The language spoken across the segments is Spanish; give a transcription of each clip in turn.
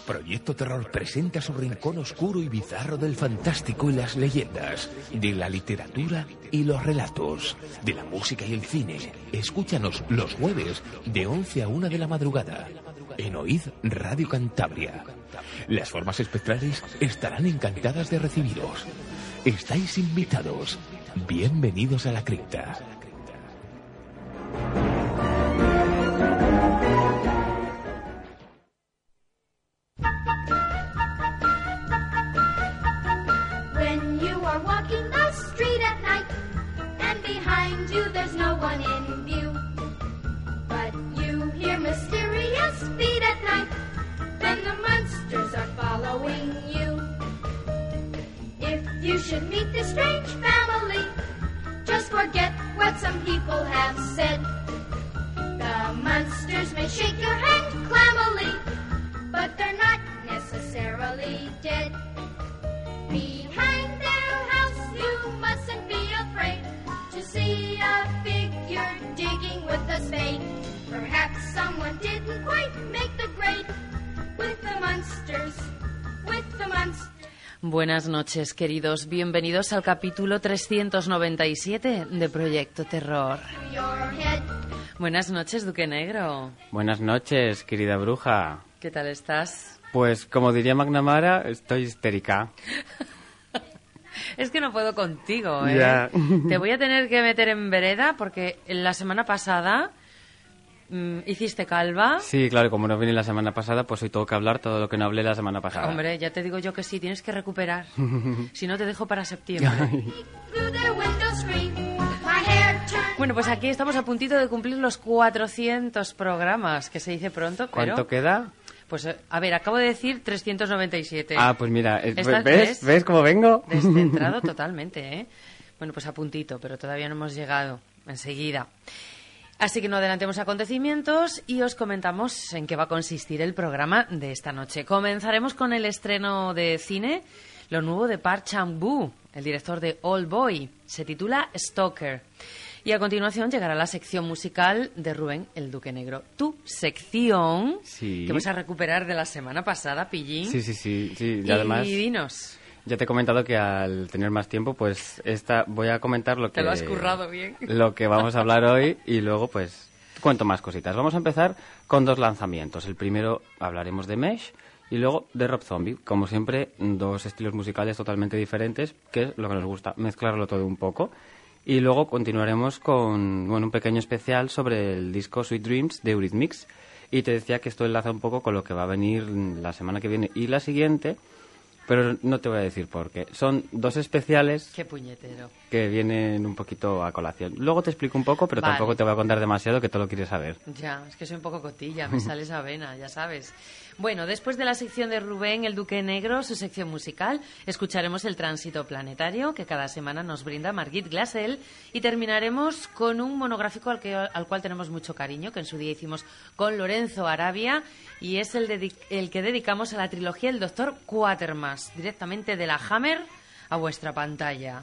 Proyecto Terror presenta su rincón oscuro y bizarro del fantástico y las leyendas, de la literatura y los relatos, de la música y el cine. Escúchanos los jueves de 11 a 1 de la madrugada en Oíd Radio Cantabria. Las formas espectrales estarán encantadas de recibiros. Estáis invitados. Bienvenidos a la cripta. When you are walking the street at night, and behind you there's no one in view, but you hear mysterious feet at night, then the monsters are following you. If you should meet this strange family, just forget what some people have said. The monsters may shake your hand clammily, but they're not necessarily dead. Behind their house you mustn't be afraid to see a figure digging with a spade. Perhaps someone didn't quite make the grade with the monsters, with the monsters. Buenas noches, queridos. Bienvenidos al capítulo 397 de Proyecto Terror. Buenas noches, Duque Negro. Buenas noches, querida bruja. ¿Qué tal estás? Pues, como diría McNamara, estoy histérica. Es que no puedo contigo, ¿eh? Ya. Te voy a tener que meter en vereda porque la semana pasada hiciste calva. Sí, claro, como no vine la semana pasada, pues hoy tengo que hablar todo lo que no hablé la semana pasada. Hombre, ya te digo yo que sí, tienes que recuperar. Si no, te dejo para septiembre. Bueno, pues aquí estamos a puntito de cumplir los 400 programas, que se dice pronto, pero... ¿Cuánto queda? Pues, a ver, acabo de decir 397. Ah, pues mira, ¿Ves? ¿Ves cómo vengo? Descentrado totalmente, ¿eh? Bueno, pues a puntito, pero todavía no hemos llegado. Enseguida. Así que no adelantemos acontecimientos y os comentamos en qué va a consistir el programa de esta noche. Comenzaremos con el estreno de cine, lo nuevo de Park Chan-wook, el director de Old Boy. Se titula Stalker. Y a continuación llegará la sección musical de Rubén, el Duque Negro. Tu sección, sí, que vas a recuperar de la semana pasada, Pillín. Sí. Y además, dinos. Ya te he comentado que al tener más tiempo, pues voy a comentar lo que... Te lo has currado bien. Lo que vamos a hablar hoy y luego, pues, cuento más cositas. Vamos a empezar con dos lanzamientos. El primero hablaremos de Mesh y luego de Rob Zombie. Como siempre, dos estilos musicales totalmente diferentes, que es lo que nos gusta, mezclarlo todo un poco. Y luego continuaremos con un pequeño especial sobre el disco Sweet Dreams de Eurythmics. Y te decía que esto enlaza un poco con lo que va a venir la semana que viene y la siguiente, pero no te voy a decir por qué. Son dos especiales... ¡Qué puñetero! Que vienen un poquito a colación. Luego te explico un poco, pero vale. Tampoco te voy a contar demasiado, que todo lo quieres saber. Ya, es que soy un poco cotilla, me sale esa vena, ya sabes. Bueno, después de la sección de Rubén, el Duque Negro, su sección musical, escucharemos el tránsito planetario que cada semana nos brinda Margit Glassell y terminaremos con un monográfico al cual tenemos mucho cariño, que en su día hicimos con Lorenzo Arabia, y es el que dedicamos a la trilogía El Doctor Quatermass, directamente de la Hammer a vuestra pantalla.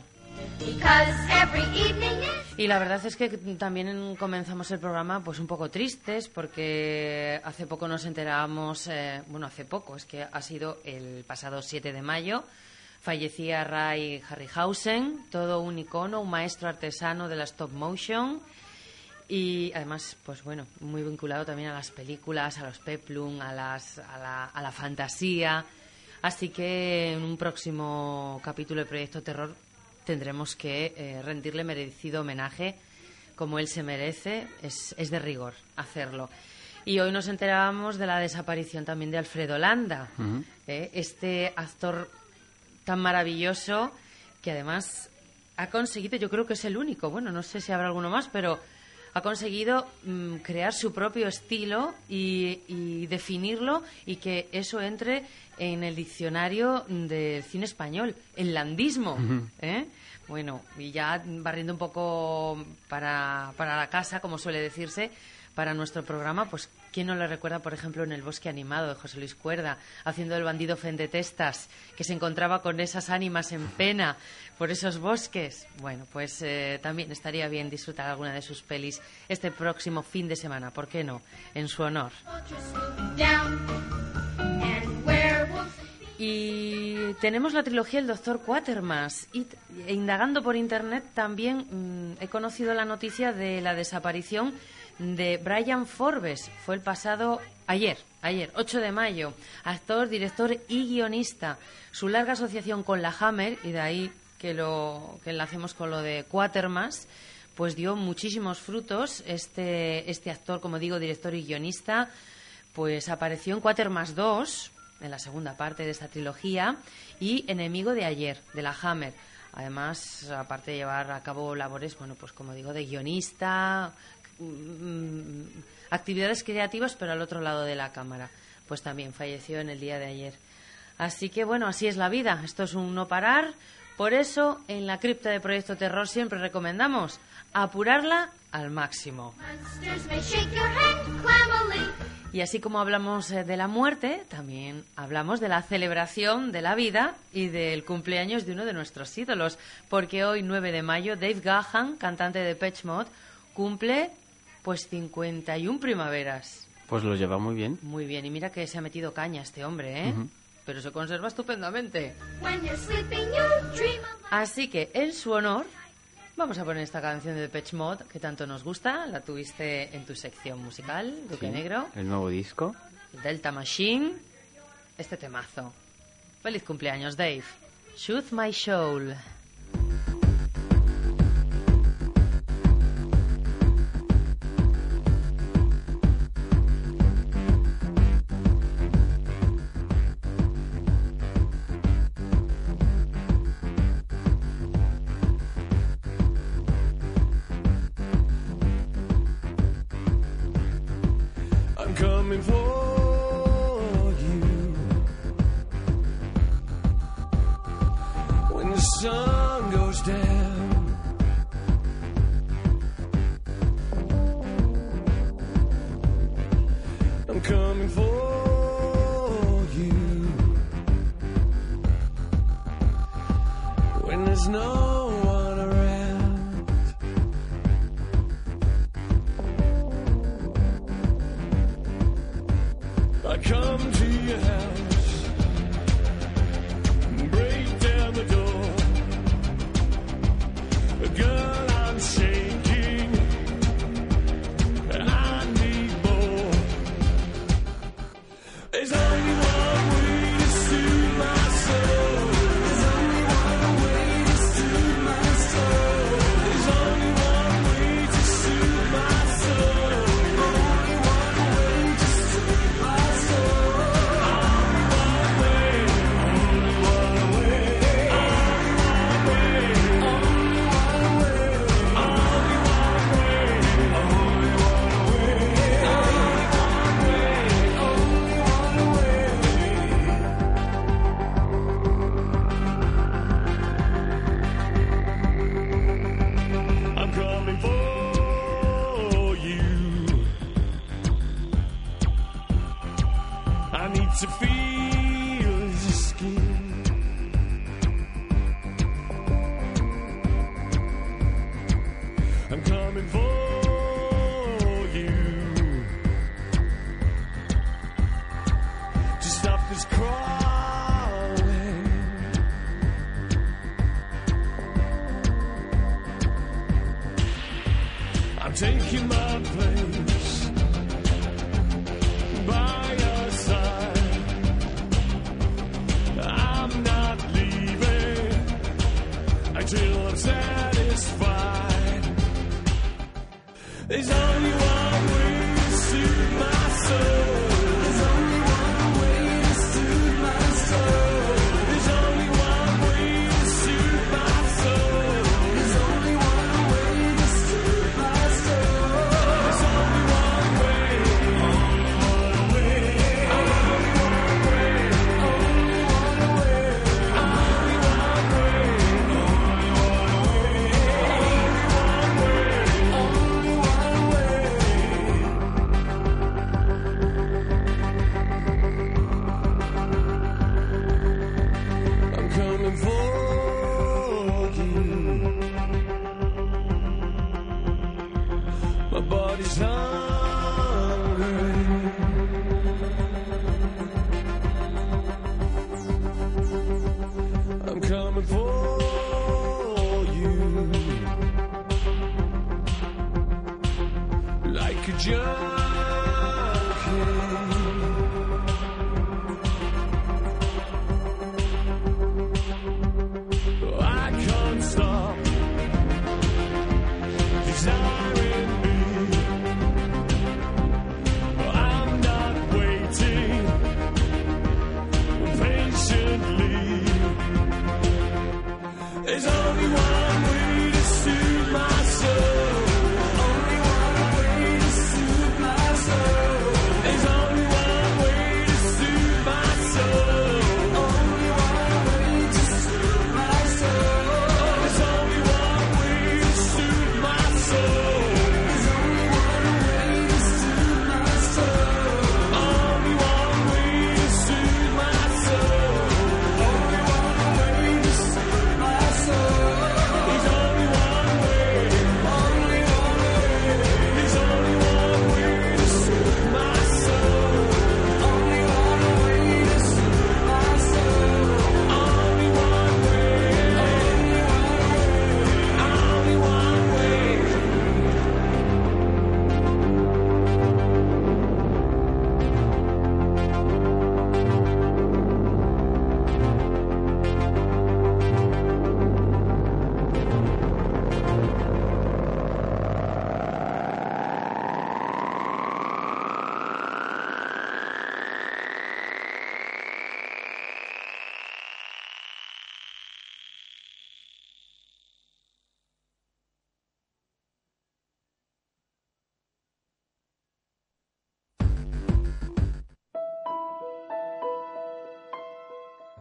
Y la verdad es que también comenzamos el programa pues un poco tristes porque hace poco nos enterábamos, hace poco, es que ha sido el pasado 7 de mayo, fallecía Ray Harryhausen, todo un icono, un maestro artesano de la stop motion y además, pues bueno, muy vinculado también a las películas, a los peplum, a la fantasía. Así que en un próximo capítulo de Proyecto Terror tendremos que rendirle merecido homenaje como él se merece. Es de rigor hacerlo. Y hoy nos enterábamos de la desaparición también de Alfredo Landa, este actor tan maravilloso que además ha conseguido, yo creo que es el único, bueno, no sé si habrá alguno más, pero ha conseguido crear su propio estilo y definirlo y que eso entre en el diccionario del cine español, el landismo. Bueno, y ya barriendo un poco para la casa, como suele decirse, para nuestro programa, pues ¿quién no le recuerda, por ejemplo, en El bosque animado de José Luis Cuerda, haciendo el bandido Fendetestas, que se encontraba con esas ánimas en pena por esos bosques? Bueno, pues también estaría bien disfrutar alguna de sus pelis este próximo fin de semana, ¿por qué no?, en su honor. tenemos la trilogía El Doctor Quatermass e indagando por internet también he conocido la noticia de la desaparición de Bryan Forbes. Fue el pasado ayer, 8 de mayo, actor, director y guionista. Su larga asociación con la Hammer, y de ahí que enlacemos con lo de Quatermass, pues dio muchísimos frutos. Este actor, como digo, director y guionista, pues apareció en Quatermass 2, en la segunda parte de esta trilogía, y Enemigo de ayer, de la Hammer. Además, aparte de llevar a cabo labores, bueno, pues como digo, de guionista, actividades creativas, pero al otro lado de la cámara, pues también falleció en el día de ayer. Así que, bueno, así es la vida. Esto es un no parar. Por eso, en la cripta de Proyecto Terror siempre recomendamos apurarla al máximo. Y así como hablamos de la muerte, también hablamos de la celebración de la vida y del cumpleaños de uno de nuestros ídolos, porque hoy, 9 de mayo, Dave Gahan, cantante de Depeche Mode, cumple pues 51 primaveras. Pues lo lleva muy bien. Muy bien, y mira que se ha metido caña este hombre, ¿eh? Uh-huh. Pero se conserva estupendamente. Así que, en su honor, vamos a poner esta canción de Depeche Mode que tanto nos gusta. La tuviste en tu sección musical, Duque Negro. El nuevo disco. Delta Machine. Este temazo. Feliz cumpleaños, Dave. Shoot My Soul. Coming for you when the sun goes down. I'm coming for you when there's no one around. I come to your house, break down the door. Girl, I'm shaking, I need more. There's only one way to soothe my soul. There's only one way to soothe my soul. There's only one way to soothe my soul. Only one way to soothe my soul. I'm coming for you. I need to feel your skin. I'm coming for you to stop this crawling. I'm taking my place by your side. I'm not leaving until I'm satisfied. There's only one way to soothe my soul. There's only one way to soothe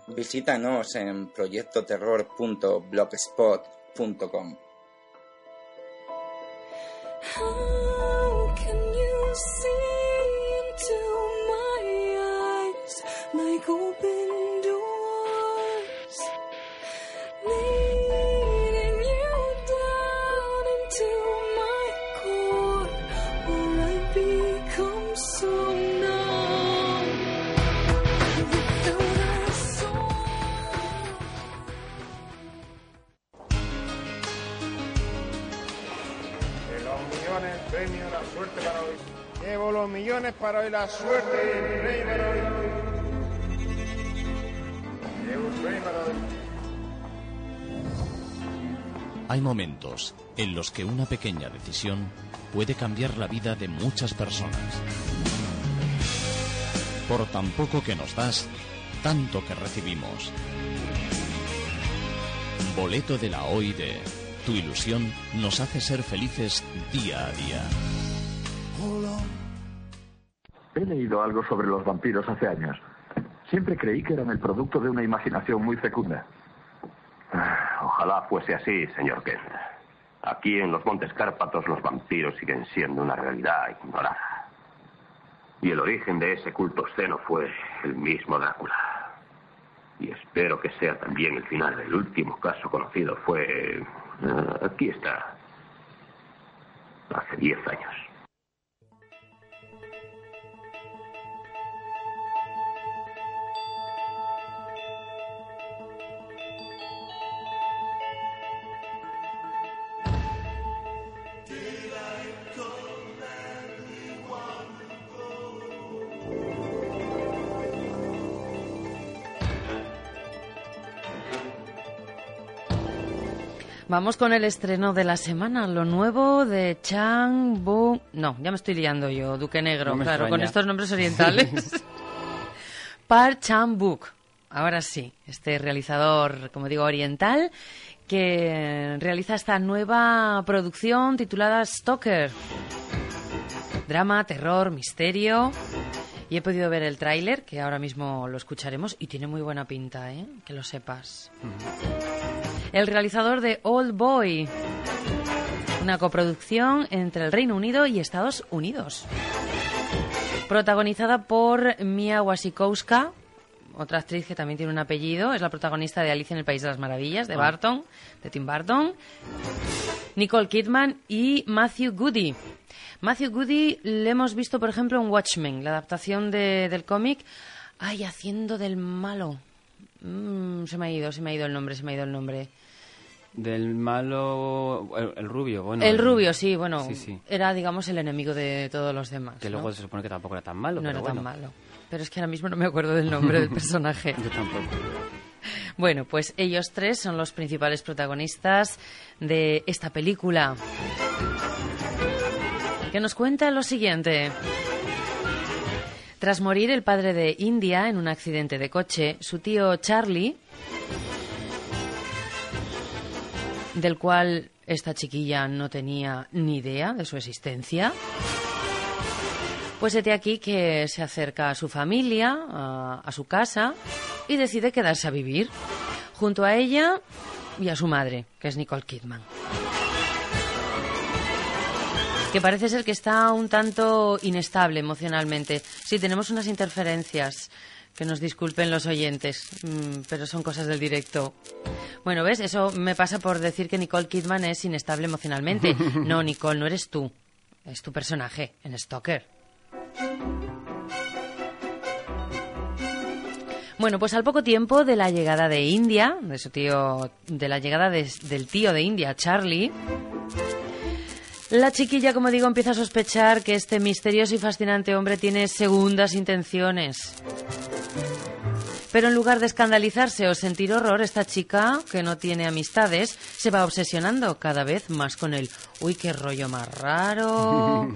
Visítanos en proyectoterror.blogspot.com. How can you see into my eyes like open doors, leading you down into my core, where I become so numb without a soul? Los millones, premio, la suerte para hoy. Llevo los millones para hoy, la suerte y el premio para hoy. Llevo el premio para hoy. Hay momentos en los que una pequeña decisión puede cambiar la vida de muchas personas. Por tan poco que nos das, tanto que recibimos. Boleto de la OID. Tu ilusión nos hace ser felices día a día. He leído algo sobre los vampiros hace años. Siempre creí que eran el producto de una imaginación muy fecunda. Ojalá fuese así, señor Kent. Aquí en los Montes Cárpatos los vampiros siguen siendo una realidad ignorada. Y el origen de ese culto obsceno fue el mismo Drácula. Y espero que sea también el final. El último caso conocido fue... aquí está. Hace 10 años. Vamos con el estreno de la semana, lo nuevo de Chang Buk... No, ya me estoy liando yo, Duque Negro, No me claro, extraña. con estos nombres orientales. Park Chan-wook, ahora sí, este realizador, como digo, oriental, que realiza esta nueva producción titulada Stalker. Drama, terror, misterio... Y he podido ver el tráiler, que ahora mismo lo escucharemos, y tiene muy buena pinta, ¿eh? Que lo sepas. El realizador de Old Boy, una coproducción entre el Reino Unido y Estados Unidos. Protagonizada por Mia Wasikowska, otra actriz que también tiene un apellido, es la protagonista de Alicia en el País de las Maravillas, de Barton, de Tim Burton. Nicole Kidman y Matthew Goody. Matthew Goody le hemos visto, por ejemplo, en Watchmen, la adaptación del cómic. Ay, haciendo del malo. Se me ha ido el nombre. Del malo... El rubio, bueno. El rubio, sí, bueno. Sí. Era, digamos, el enemigo de todos los demás. Que luego ¿no? se supone que tampoco era tan malo. No pero era bueno. tan malo. Pero es que ahora mismo no me acuerdo del nombre del personaje. Yo tampoco. Bueno, pues ellos tres son los principales protagonistas de esta película, que nos cuenta lo siguiente. Tras morir el padre de India en un accidente de coche, su tío Charlie, del cual esta chiquilla no tenía ni idea de su existencia, pues hete aquí que se acerca a su familia, a su casa, y decide quedarse a vivir junto a ella y a su madre, que es Nicole Kidman, que parece ser que está un tanto inestable emocionalmente. Sí, tenemos unas interferencias, que nos disculpen los oyentes, pero son cosas del directo. Bueno, ¿ves? Eso me pasa por decir que Nicole Kidman es inestable emocionalmente. No, Nicole, no eres tú. Es tu personaje en Stalker. Bueno, pues al poco tiempo de la llegada de India, de su tío, de la llegada del tío de India, Charlie, la chiquilla, como digo, empieza a sospechar que este misterioso y fascinante hombre tiene segundas intenciones. Pero en lugar de escandalizarse o sentir horror, esta chica, que no tiene amistades, se va obsesionando cada vez más con él. ¡Uy, qué rollo más raro!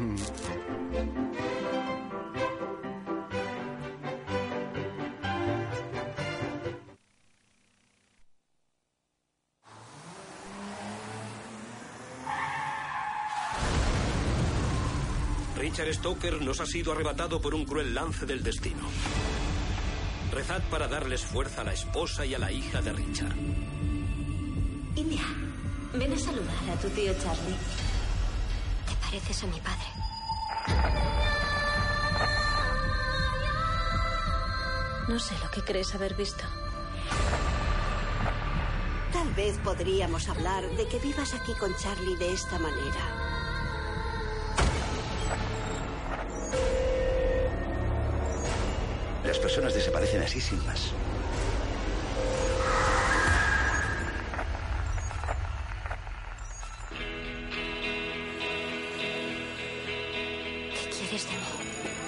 Richard Stoker nos ha sido arrebatado por un cruel lance del destino. Rezad para darles fuerza a la esposa y a la hija de Richard. India, ven a saludar a tu tío Charlie. Te pareces a mi padre. No sé lo que crees haber visto. Tal vez podríamos hablar de que vivas aquí con Charlie de esta manera. Las personas desaparecen así sin más. ¿Qué quieres de mí?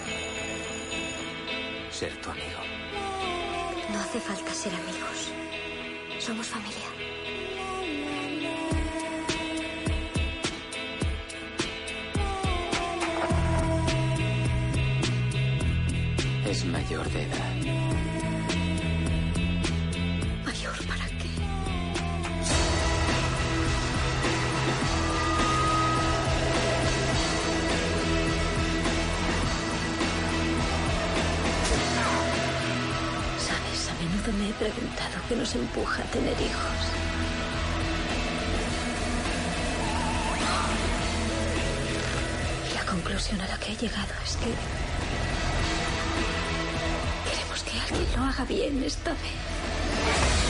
Ser tu amigo. No hace falta ser amigos. Somos familia. Es mayor de edad. ¿Mayor para qué? Sabes, a menudo me he preguntado qué nos empuja a tener hijos. Y la conclusión a la que he llegado es que queremos que alguien lo haga bien esta vez.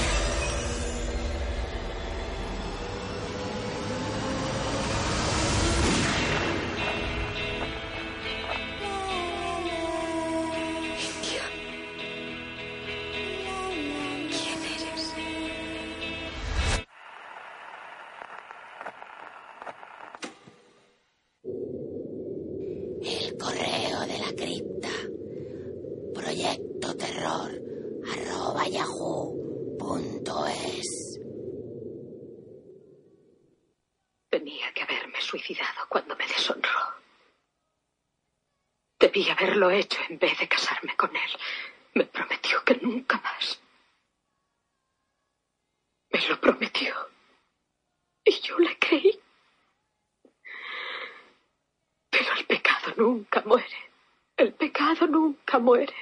India. ¿Quién eres? El correo de la cripta. proyectoterror@yahoo.es. Tenía que haberme suicidado cuando me deshonró. Debí haberlo hecho en vez de casarme con él. Me prometió que nunca más. Me lo prometió. Y yo le creí. Pero el pecado nunca muere. El pecado nunca muere.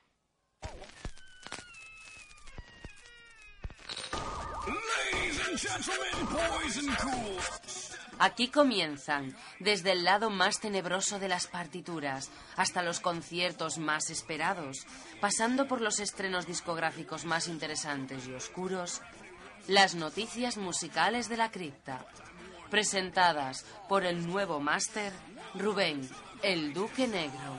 Aquí comienzan, desde el lado más tenebroso de las partituras hasta los conciertos más esperados, pasando por los estrenos discográficos más interesantes y oscuros, las noticias musicales de la cripta, presentadas por el nuevo máster Rubén, el Duque Negro.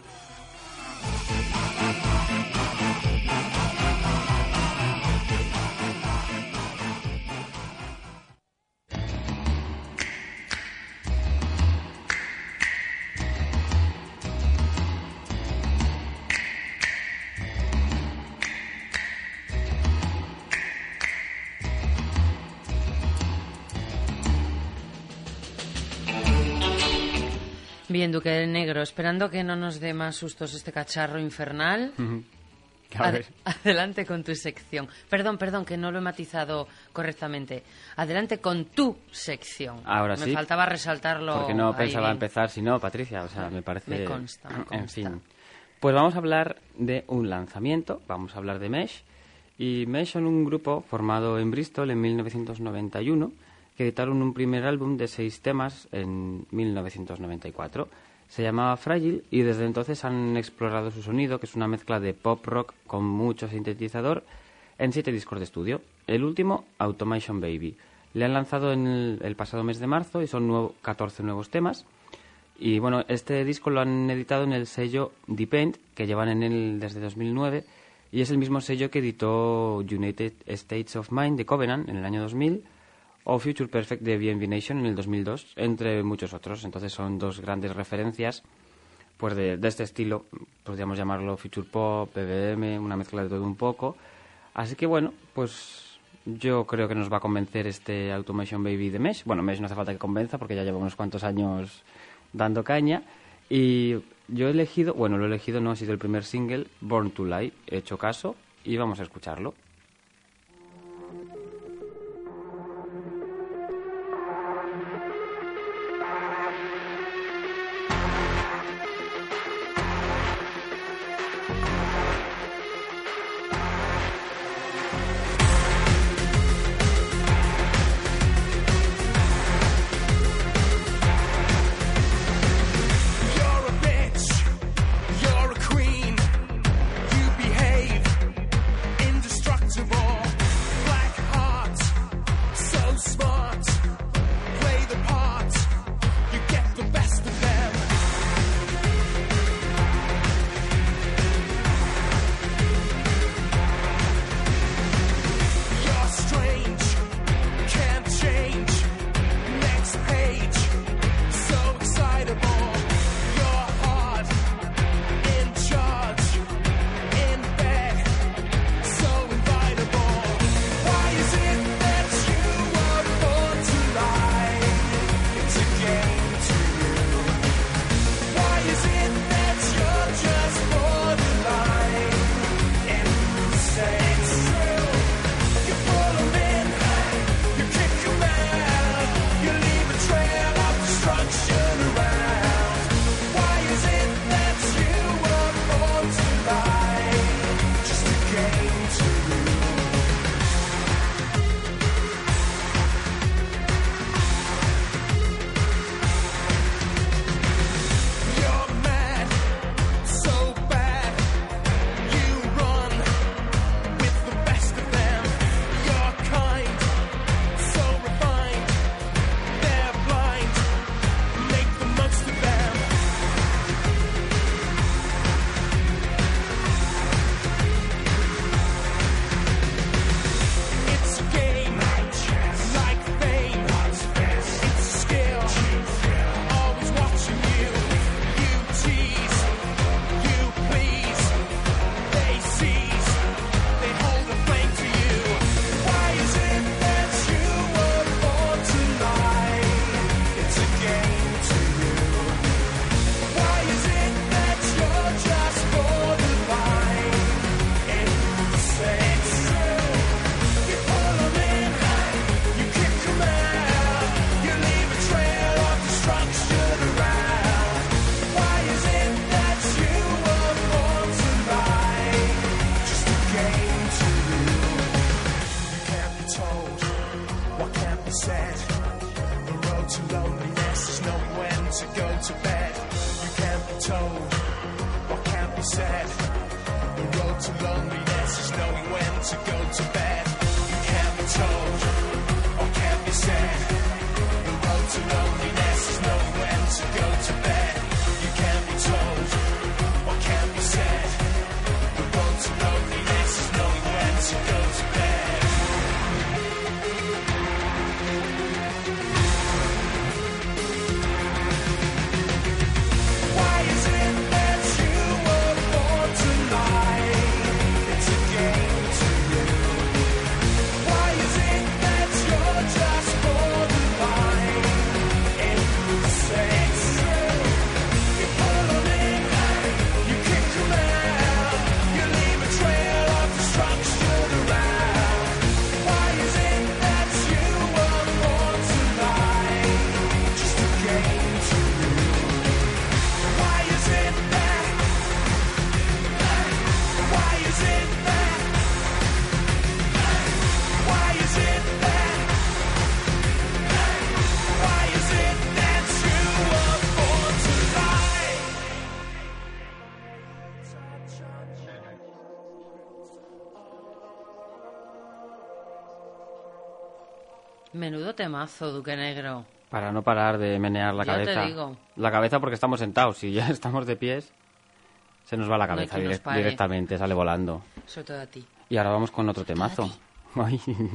Bien, Duque Negro, esperando que no nos dé más sustos este cacharro infernal. Adelante con tu sección. Perdón, que no lo he matizado correctamente. Adelante con tu sección. Ahora me sí. faltaba resaltarlo. Porque no ahí pensaba bien. empezar, si no, Patricia. O sea, me parece... Me consta. En fin. Pues vamos a hablar de un lanzamiento. Vamos a hablar de Mesh. Y Mesh son un grupo formado en Bristol en 1991... que editaron un primer álbum de 6 temas en 1994. Se llamaba Fragile y desde entonces han explorado su sonido, que es una mezcla de pop rock con mucho sintetizador, en 7 discos de estudio. El último, Automation Baby. Le han lanzado en el pasado mes de marzo y son 14 nuevos temas. Y bueno, este disco lo han editado en el sello Depend, que llevan en él desde 2009, y es el mismo sello que editó United States of Mind de Covenant en el año 2000, o Future Perfect de B&B Nation en el 2002, entre muchos otros. Entonces son dos grandes referencias pues de este estilo, podríamos llamarlo Future Pop, EBM, una mezcla de todo un poco. Así que bueno, pues yo creo que nos va a convencer este Automation Baby de Mesh. Bueno, Mesh no hace falta que convenza porque ya lleva unos cuantos años dando caña. Y yo he elegido, no ha sido el primer single, Born to Lie, he hecho caso y vamos a escucharlo. to go to bed. You can't be told or can't be said. The road to loneliness is knowing when to go to bed. You can't be told or can't be said. The road to loneliness is knowing when to go to bed. Why is it that you were born to lie? It's a game to you. Why is it that you're just borderline insane? You pull them in, you kick them out, you leave a trail of destruction around. Why is it that you were born to lie? Just a game to you. Why is it that? Why is it that? Why is it that? Why is it that you were born to lie? Menudo temazo, Duque Negro. Para no parar de menear la Ya te cabeza. digo. La cabeza porque estamos sentados. Si ya estamos de pies, se nos va la No hay cabeza quien nos pare. directamente, sale volando. Sobre todo a ti. Y ahora vamos con otro temazo. Ay.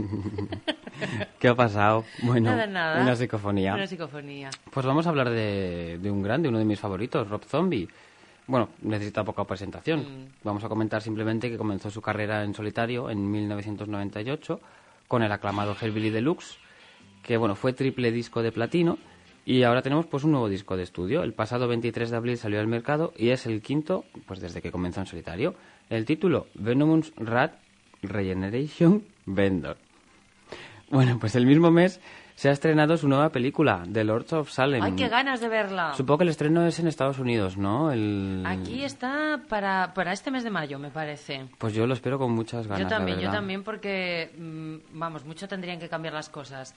¿Qué ha pasado? Bueno, Nada. una psicofonía. Una psicofonía. Pues vamos a hablar de un grande, uno de mis favoritos, Rob Zombie. Bueno, necesita poca presentación. Vamos a comentar simplemente que comenzó su carrera en solitario en 1998 con el aclamado Hellbilly Deluxe, que bueno, fue triple disco de platino, y ahora tenemos pues un nuevo disco de estudio. El pasado 23 de abril salió al mercado y es el quinto pues desde que comenzó en solitario. El título, Venomous Rat Regeneration Vendor. Bueno, pues el mismo mes se ha estrenado su nueva película, The Lords of Salem. ¡Ay, qué ganas de verla! Supongo que el estreno es en Estados Unidos, ¿no? Aquí está para este mes de mayo, me parece. Pues yo lo espero con muchas ganas, la Yo verdad. también, porque, vamos, mucho tendrían que cambiar las cosas,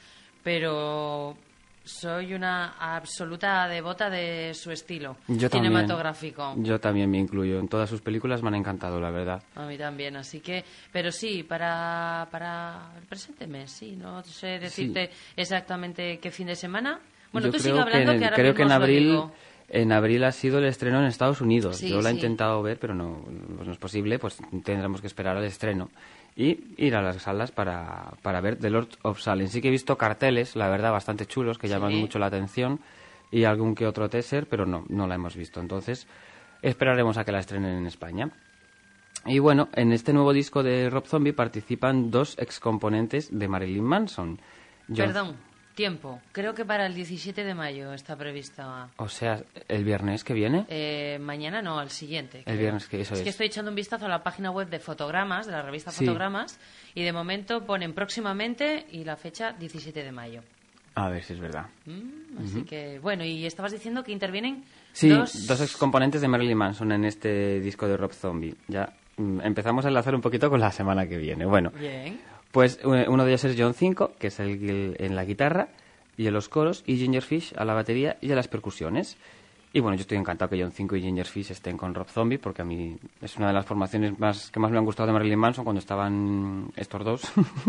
pero soy una absoluta devota de su estilo Yo también. cinematográfico. Yo también me incluyo. En todas sus películas me han encantado, la verdad. A mí también, así que... Pero sí, para el presente mes, sí. No sé decirte exactamente qué fin de semana. Bueno, Yo tú creo sigue hablando que ahora creo que mismo en os lo abril... digo. En abril ha sido el estreno en Estados Unidos. Sí, Yo la he sí. intentado ver, pero no es posible. Pues tendremos que esperar al estreno y ir a las salas para ver The Lord of Salem. Sí que he visto carteles, la verdad, bastante chulos, que llaman mucho la atención, y algún que otro teaser, pero no la hemos visto. Entonces esperaremos a que la estrenen en España. Y bueno, en este nuevo disco de Rob Zombie participan dos excomponentes de Marilyn Manson. Perdón, tiempo. Creo que para el 17 de mayo está prevista... O sea, el viernes que viene. Mañana no, al siguiente. El creo. viernes que eso Es es. que estoy echando un vistazo a la página web de Fotogramas, de la revista Sí. Fotogramas, y de momento ponen próximamente y la fecha 17 de mayo. A ver si es verdad. Así que, bueno, y estabas diciendo que intervienen Sí, dos... dos excomponentes de Marilyn Manson en este disco de Rob Zombie. Ya empezamos a enlazar un poquito con la semana que viene. Bueno, Bien. pues uno de ellos es John Cinco, que es el en la guitarra y en los coros, y Ginger Fish a la batería y a las percusiones. Y bueno, yo estoy encantado que John Cinco y Ginger Fish estén con Rob Zombie, porque a mí es una de las formaciones que más me han gustado de Marilyn Manson cuando estaban estos dos.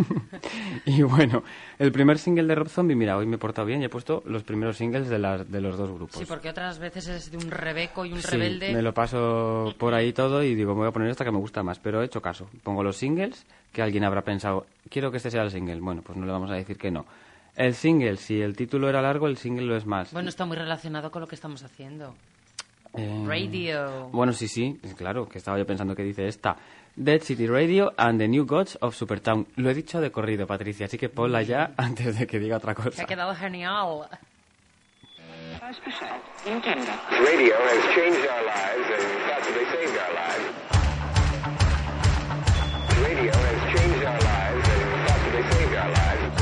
Y bueno, el primer single de Rob Zombie, mira, hoy me he portado bien y he puesto los primeros singles de los dos grupos. Sí, porque otras veces es de un rebeco y un Sí, rebelde. me lo paso por ahí todo y digo, me voy a poner esta que me gusta más, pero he hecho caso. Pongo los singles, que alguien habrá pensado, quiero que este sea el single. Bueno, pues no le vamos a decir que no. El single, si el título era largo, el single lo es más. Bueno, está muy relacionado con lo que estamos haciendo. Radio. Bueno, sí, claro, que estaba yo pensando que dice esta. Dead City Radio and the New Gods of Supertown. Lo he dicho de corrido, Patricia, así que ponla ya antes de que diga otra Que cosa. ha quedado genial. Radio has changed our lives and possibly saved our lives. Radio has changed our lives and possibly saved our lives.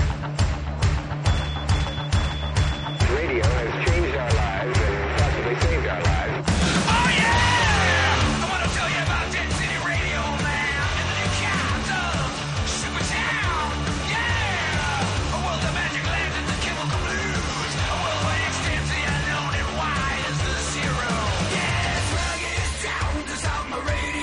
Radio has changed our lives and possibly saved our lives. Oh yeah! I want to tell you about Dead City Radio, man, and the new cats of Supertown. Yeah! A world of magic lands and the chemical blues. A world where extends the unknown and wide as the zero. Yeah, drug is down to sound my radio.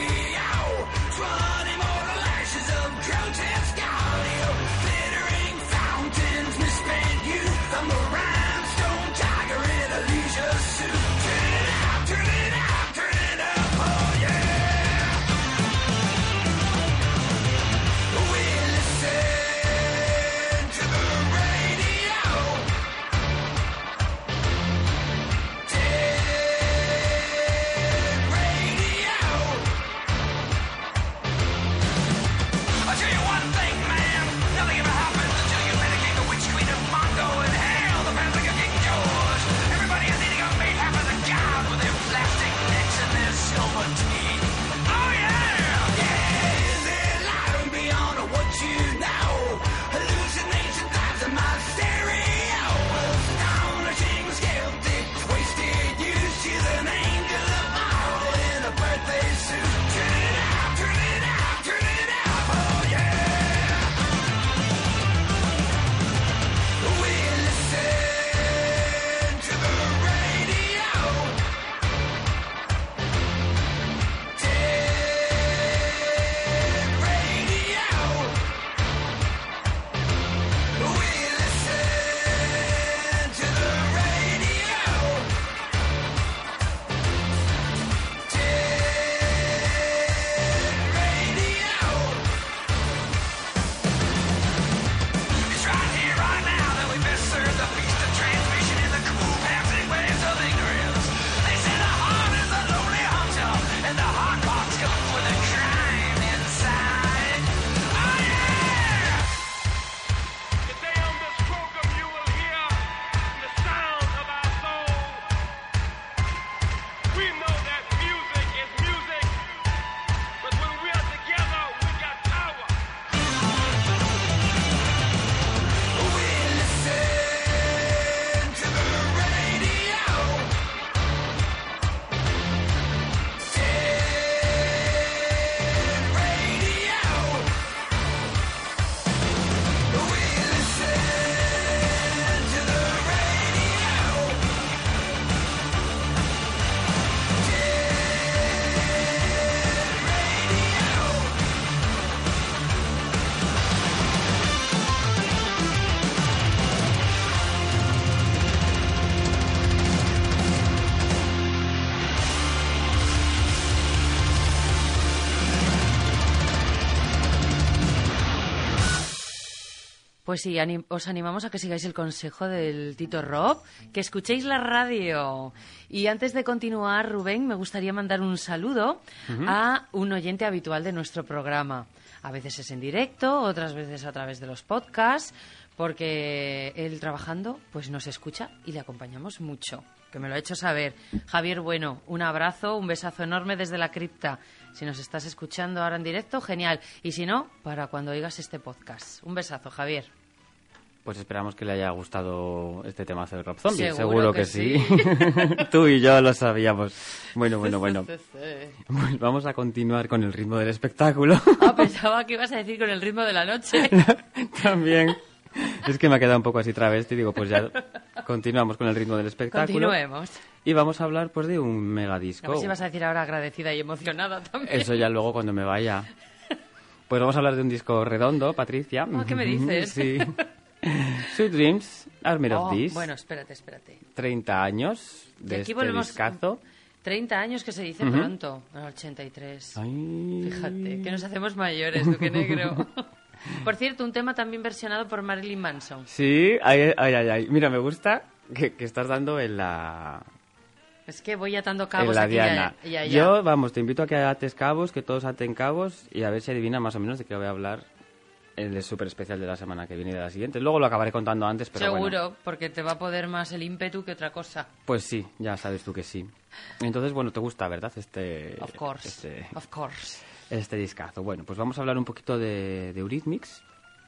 Pues sí, os animamos a que sigáis el consejo del Tito Rob, que escuchéis la radio. Y antes de continuar, Rubén, me gustaría mandar un saludo a un oyente habitual de nuestro programa. A veces es en directo, otras veces a través de los podcasts, porque él trabajando pues nos escucha y le acompañamos mucho, que me lo ha hecho saber. Javier Bueno, un abrazo, un besazo enorme desde la cripta. Si nos estás escuchando ahora en directo, genial. Y si no, para cuando oigas este podcast. Un besazo, Javier. Pues esperamos que le haya gustado este temazo de Rob Zombie. Seguro que que sí. sí. Tú y yo lo sabíamos. Bueno. Pues vamos a continuar con el ritmo del espectáculo. Pensaba que ibas a decir con el ritmo de la noche. También. Es que me ha quedado un poco así travesti. Digo, pues ya continuamos con el ritmo del espectáculo. Continuemos. Y vamos a hablar pues de un megadisco. A ver si vas a decir ahora agradecida y emocionada también. Eso ya luego cuando me vaya. Pues vamos a hablar de un disco redondo, Patricia. ¿Qué me dices? Sí. Sweet Dreams, Are Made of This. Bueno, espérate. 30 años de aquí este discazo. 30 años que se dice pronto, en el 83. Ay. Fíjate, que nos hacemos mayores, Duque Negro. Por cierto, un tema también versionado por Marilyn Manson. Sí, ay. Mira, me gusta que estás dando en la... Es que voy atando cabos en la aquí diana. y allá. Yo, vamos, te invito a que ates cabos, que todos aten cabos y a ver si adivina más o menos de qué voy a hablar el súper especial de la semana que viene y de la siguiente. Luego lo acabaré contando antes, pero seguro, bueno. Porque te va a poder más el ímpetu que otra cosa. Pues sí, ya sabes tú que sí. Entonces, bueno, te gusta, ¿verdad? Of course. Este discazo. Bueno, pues vamos a hablar un poquito de Eurythmics.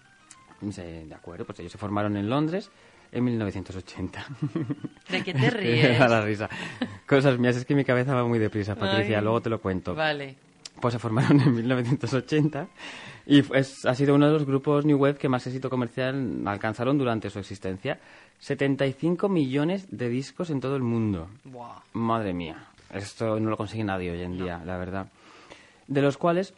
De acuerdo, pues ellos se formaron en Londres en 1980. ¿De qué te ríes? A la risa. Cosas mías, es que mi cabeza va muy deprisa, Patricia, luego te lo cuento. Vale. Pues se formaron en 1980 y ha sido uno de los grupos New Wave que más éxito comercial alcanzaron durante su existencia. 75 millones de discos en todo el mundo. Wow. Madre mía, esto no lo consigue nadie hoy en día, la verdad. De los cuales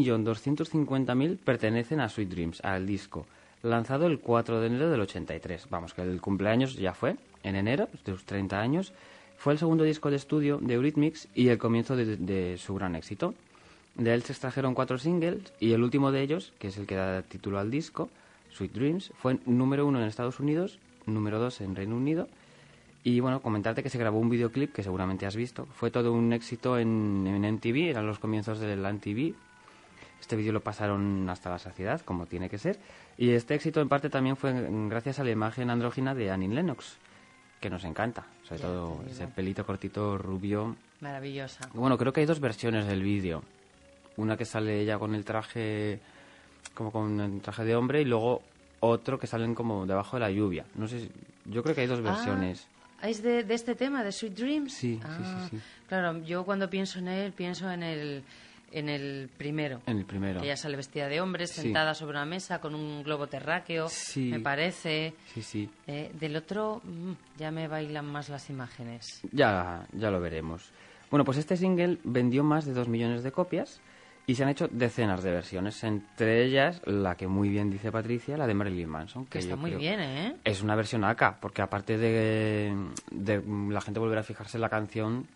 1.250.000 pertenecen a Sweet Dreams, al disco, lanzado el 4 de enero del 83. Vamos, que el cumpleaños ya fue, en enero, de sus 30 años. Fue el segundo disco de estudio de Eurythmics y el comienzo de su gran éxito. De él se extrajeron 4 singles y el último de ellos, que es el que da título al disco, Sweet Dreams, fue número 1 en Estados Unidos, número 2 en Reino Unido. Y bueno, comentarte que se grabó un videoclip que seguramente has visto. Fue todo un éxito en MTV, eran los comienzos del MTV. Este vídeo lo pasaron hasta la saciedad, como tiene que ser. Y este éxito en parte también fue gracias a la imagen andrógina de Annie Lennox, que nos encanta. Sobre todo ese pelito cortito, rubio. Maravillosa. Bueno, creo que hay 2 versiones del vídeo. Una que sale ella con el traje, como con el traje de hombre, y luego otro que salen como debajo de la lluvia. No sé, yo creo que hay 2 versiones. ¿Es de este tema, de Sweet Dreams? Sí. Claro, yo cuando pienso en él, pienso en el primero. En el primero. Que ella sale vestida de hombre, sentada sobre una mesa con un globo terráqueo, me parece. Sí. Del otro, ya me bailan más las imágenes. Ya lo veremos. Bueno, pues este single vendió más de 2 millones de copias y se han hecho decenas de versiones, entre ellas la que muy bien dice Patricia, la de Marilyn Manson. Que está muy bien, ¿eh? Es una versión AK, porque aparte de la gente volver a fijarse en la canción,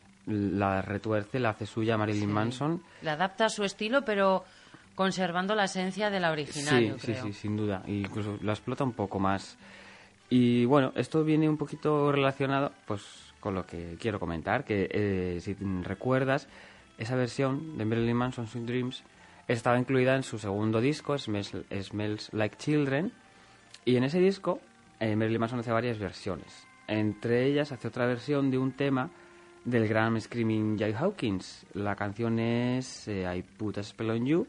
la retuerce, la hace suya Marilyn Manson. La adapta a su estilo, pero conservando la esencia de la original, yo creo. Sí, sin duda. E incluso la explota un poco más. Y bueno, esto viene un poquito relacionado pues con lo que quiero comentar, que si recuerdas, esa versión de Marilyn Manson, Sweet Dreams, estaba incluida en su segundo disco, Smells Like Children, y en ese disco Marilyn Manson hace varias versiones. Entre ellas hace otra versión de un tema del gran Screaming Jay Hawkins. La canción es I Put a Spell on You.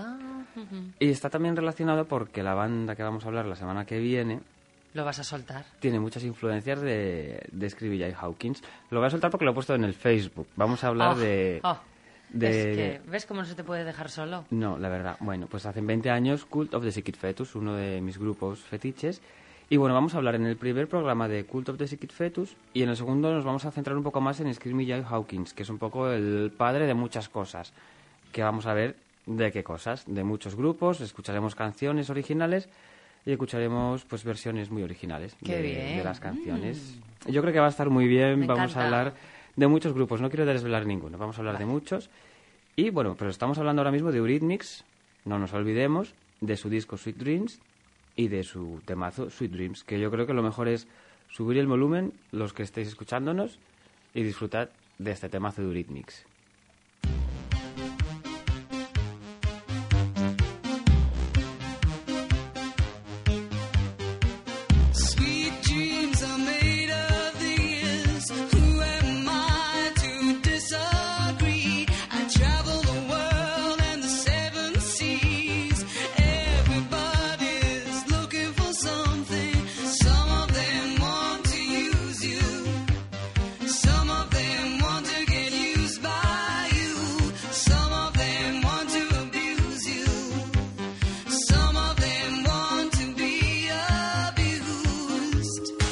Y está también relacionado porque la banda que vamos a hablar la semana que viene... ¿Lo vas a soltar? Tiene muchas influencias de Screaming Jay Hawkins. Lo voy a soltar porque lo he puesto en el Facebook. Vamos a hablar de... Es que, ¿ves cómo no se te puede dejar solo? No, la verdad. Bueno, pues hace 20 años Cult of the Secret Fetus, uno de mis grupos fetiches. Y bueno, vamos a hablar en el primer programa de Cult of the Secret Fetus y en el segundo nos vamos a centrar un poco más en Screaming Jay Hawkins, que es un poco el padre de muchas cosas. Que vamos a ver de qué cosas. De muchos grupos, escucharemos canciones originales y escucharemos pues versiones muy originales de las canciones. Yo creo que va a estar muy bien. Vamos a hablar de muchos grupos, no quiero desvelar ninguno, vamos a hablar de muchos. Y bueno, pero estamos hablando ahora mismo de Eurythmics, no nos olvidemos, de su disco Sweet Dreams y de su temazo Sweet Dreams, que yo creo que lo mejor es subir el volumen, los que estéis escuchándonos, y disfrutad de este temazo de Eurythmics. Sweet dreams are made of these. Who am I to disagree? I travel the world and the seven seas. Everybody's looking for something. Some of them want to use you. Some of them want to get used by you. Some of them want to abuse you. Some of them want to be abused.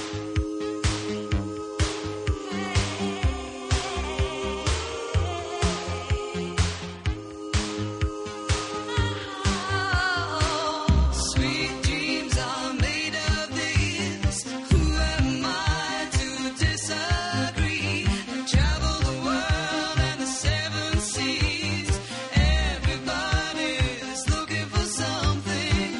Sweet dreams are made of this. Who am I to disagree? I travel the world and the seven seas. Everybody's looking for something.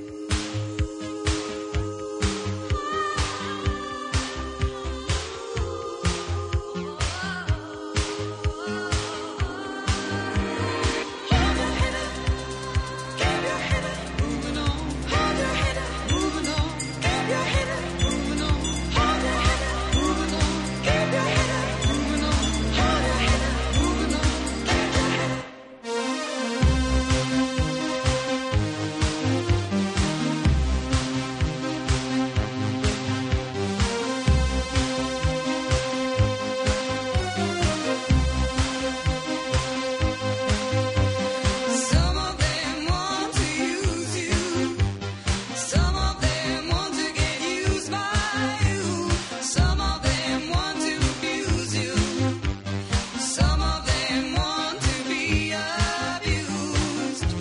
Some of them want to use you. Some of them want to get used by you. Some of them want to abuse you. Some of them want to be abused.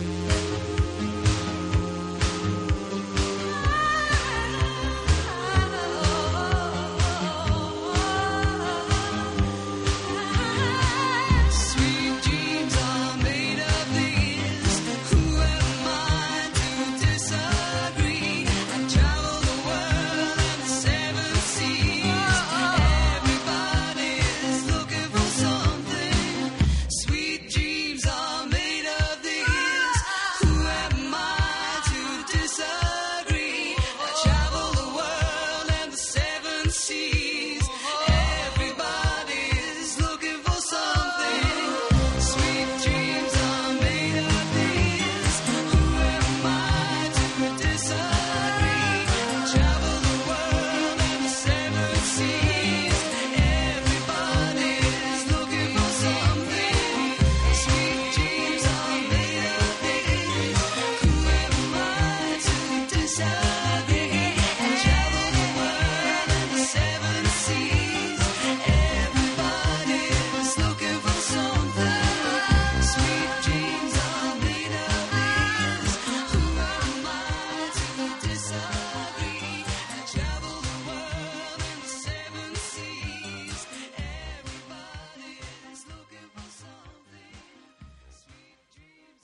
Sweet dreams are made of these. Who am I to disagree? I travel the world and the seven seas. Everybody's looking for something. Sweet dreams are made of these. Who am I to disagree? I travel the world and the seven seas. Everybody's looking for something. Sweet dreams are made of these. Who am I to disagree? I travel the world and the seven seas. Everybody's looking for something. Sweet dreams are made of these. Who am I to disagree? I travel the world and the seven seas. Everybody's looking for something. Sweet dreams are made of these. Who am I to disagree? I travel the world and the seven seas. Everybody's looking for something. Sweet dreams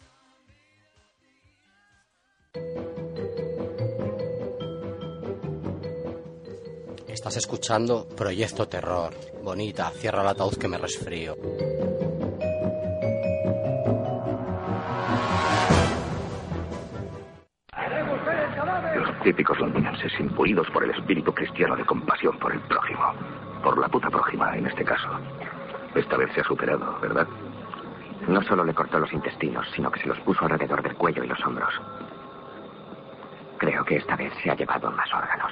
Estás escuchando Proyecto Terror. Bonita, cierra el ataúd que me resfrío. Los típicos londinenses imbuidos por el espíritu cristiano de compasión por el prójimo. Por la puta prójima, en este caso. Esta vez se ha superado, ¿verdad? No solo le cortó los intestinos, sino que se los puso alrededor del cuello y los hombros. Creo que esta vez se ha llevado más órganos.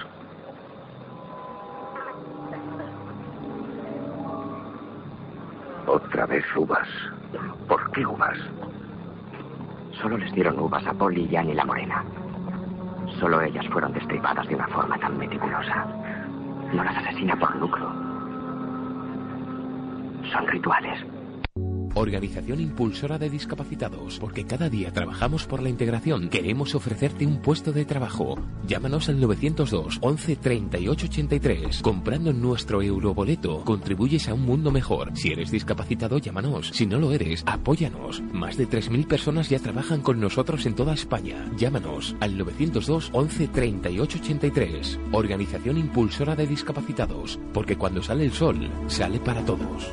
Otra vez uvas. ¿Por qué uvas? Solo les dieron uvas a Polly y Annie la Morena. Solo ellas fueron destripadas de una forma tan meticulosa. No las asesina por lucro. Son rituales. organización impulsora de discapacitados, porque cada día trabajamos por la integración. Queremos ofrecerte un puesto de trabajo. Llámanos al 902 11 38 83. Comprando nuestro euroboleto, contribuyes a un mundo mejor. Si eres discapacitado, llámanos. Si no lo eres, apóyanos. Más de 3.000 personas ya trabajan con nosotros en toda España. Llámanos al 902 11 38 83. Organización impulsora de discapacitados, porque cuando sale el sol, sale para todos.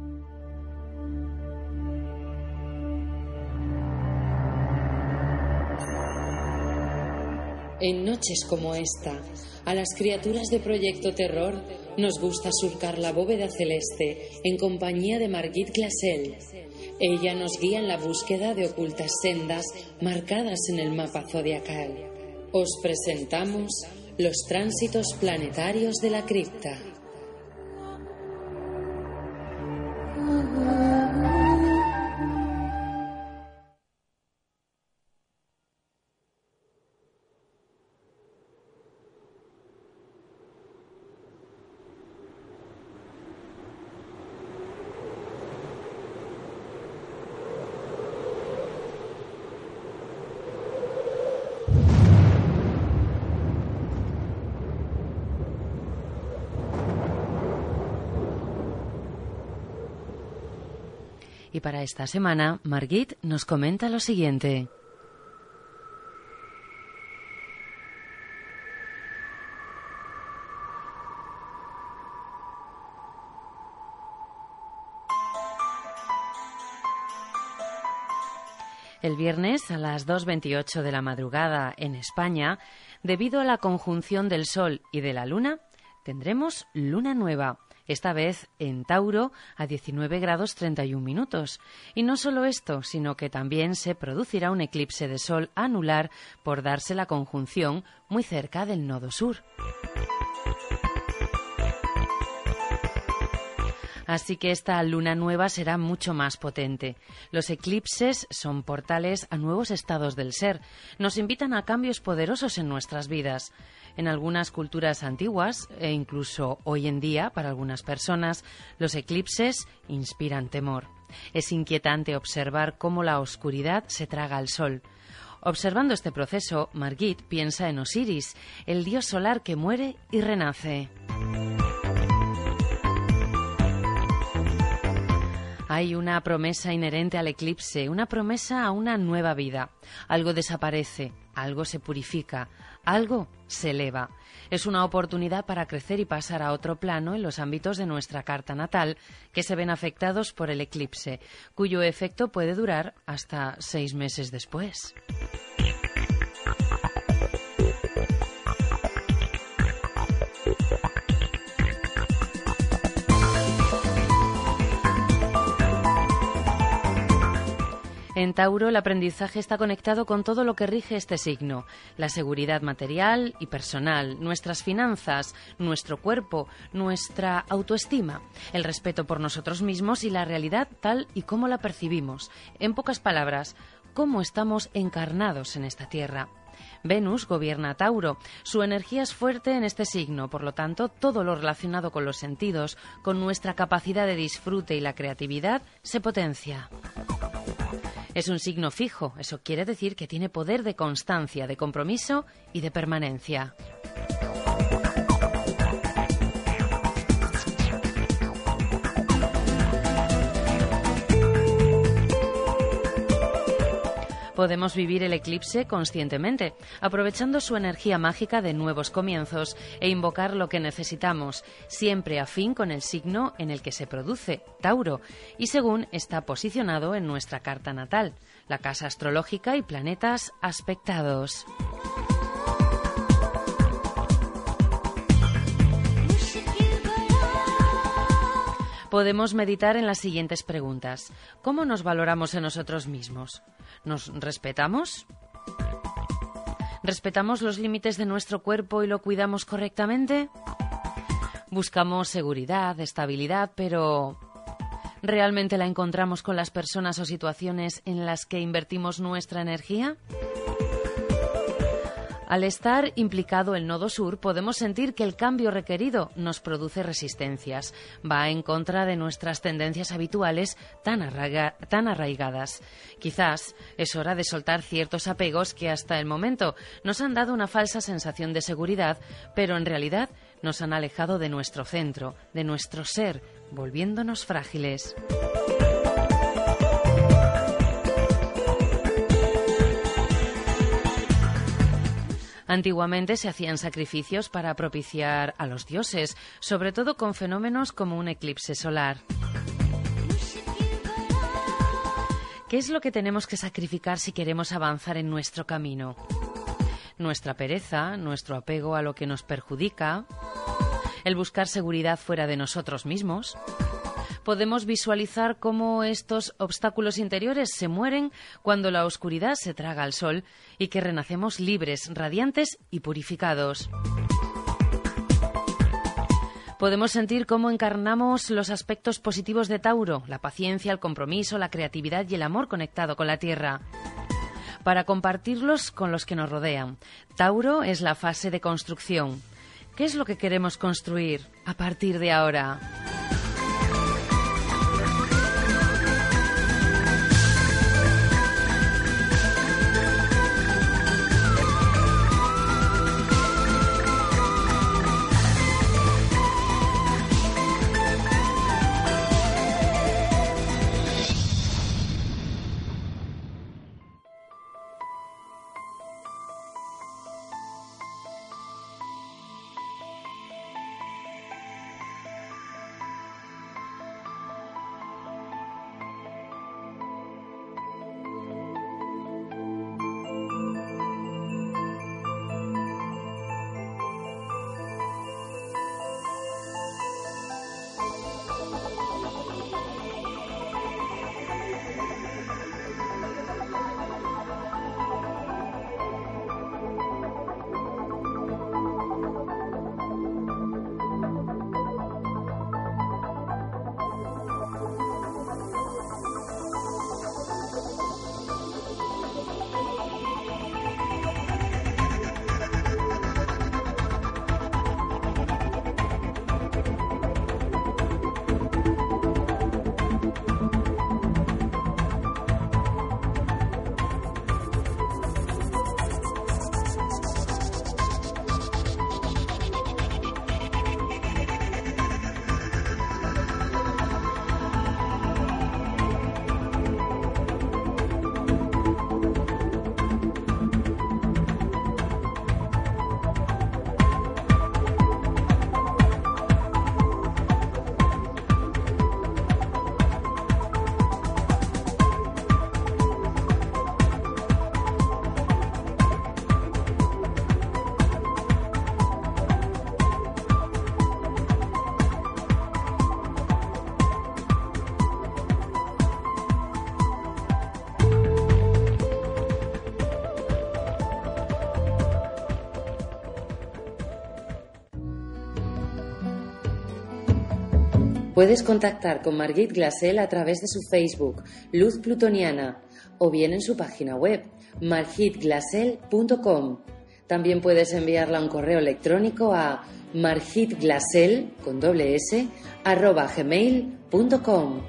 En noches como esta, a las criaturas de Proyecto Terror nos gusta surcar la bóveda celeste en compañía de Margit Glassell. Ella nos guía en la búsqueda de ocultas sendas marcadas en el mapa zodiacal. Os presentamos los tránsitos planetarios de la cripta. Y para esta semana, Margit nos comenta lo siguiente. El viernes a las 2:28 de la madrugada en España, debido a la conjunción del Sol y de la Luna, tendremos luna nueva. Esta vez en Tauro a 19 grados 31 minutos. Y no solo esto, sino que también se producirá un eclipse de sol anular por darse la conjunción muy cerca del nodo sur. Así que esta luna nueva será mucho más potente. Los eclipses son portales a nuevos estados del ser. Nos invitan a cambios poderosos en nuestras vidas. En algunas culturas antiguas, e incluso hoy en día, para algunas personas, los eclipses inspiran temor. Es inquietante observar cómo la oscuridad se traga al sol. Observando este proceso, Margit piensa en Osiris, el dios solar que muere y renace. Hay una promesa inherente al eclipse, una promesa a una nueva vida. Algo desaparece, algo se purifica, algo se eleva. Es una oportunidad para crecer y pasar a otro plano en los ámbitos de nuestra carta natal que se ven afectados por el eclipse, cuyo efecto puede durar hasta 6 meses después. En Tauro, el aprendizaje está conectado con todo lo que rige este signo: la seguridad material y personal, nuestras finanzas, nuestro cuerpo, nuestra autoestima, el respeto por nosotros mismos y la realidad tal y como la percibimos. En pocas palabras, cómo estamos encarnados en esta tierra. Venus gobierna a Tauro. Su energía es fuerte en este signo, por lo tanto, todo lo relacionado con los sentidos, con nuestra capacidad de disfrute y la creatividad, se potencia. Es un signo fijo, eso quiere decir que tiene poder de constancia, de compromiso y de permanencia. Podemos vivir el eclipse conscientemente, aprovechando su energía mágica de nuevos comienzos e invocar lo que necesitamos, siempre afín con el signo en el que se produce, Tauro, y según está posicionado en nuestra carta natal, la casa astrológica y planetas aspectados. Podemos meditar en las siguientes preguntas. ¿Cómo nos valoramos en nosotros mismos? ¿Nos respetamos? ¿Respetamos los límites de nuestro cuerpo y lo cuidamos correctamente? Buscamos seguridad, estabilidad, pero ¿realmente la encontramos con las personas o situaciones en las que invertimos nuestra energía? Al estar implicado el nodo sur, podemos sentir que el cambio requerido nos produce resistencias. Va en contra de nuestras tendencias habituales tan arraigadas. Quizás es hora de soltar ciertos apegos que hasta el momento nos han dado una falsa sensación de seguridad, pero en realidad nos han alejado de nuestro centro, de nuestro ser, volviéndonos frágiles. Antiguamente se hacían sacrificios para propiciar a los dioses, sobre todo con fenómenos como un eclipse solar. ¿Qué es lo que tenemos que sacrificar si queremos avanzar en nuestro camino? Nuestra pereza, nuestro apego a lo que nos perjudica, el buscar seguridad fuera de nosotros mismos. Podemos visualizar cómo estos obstáculos interiores se mueren cuando la oscuridad se traga al sol y que renacemos libres, radiantes y purificados. Podemos sentir cómo encarnamos los aspectos positivos de Tauro, la paciencia, el compromiso, la creatividad y el amor conectado con la tierra, para compartirlos con los que nos rodean. Tauro es la fase de construcción. ¿Qué es lo que queremos construir a partir de ahora? Puedes contactar con Margit Glassell a través de su Facebook, Luz Plutoniana, o bien en su página web, margitglassell.com. También puedes enviarla un correo electrónico a margitglassell@gmail.com.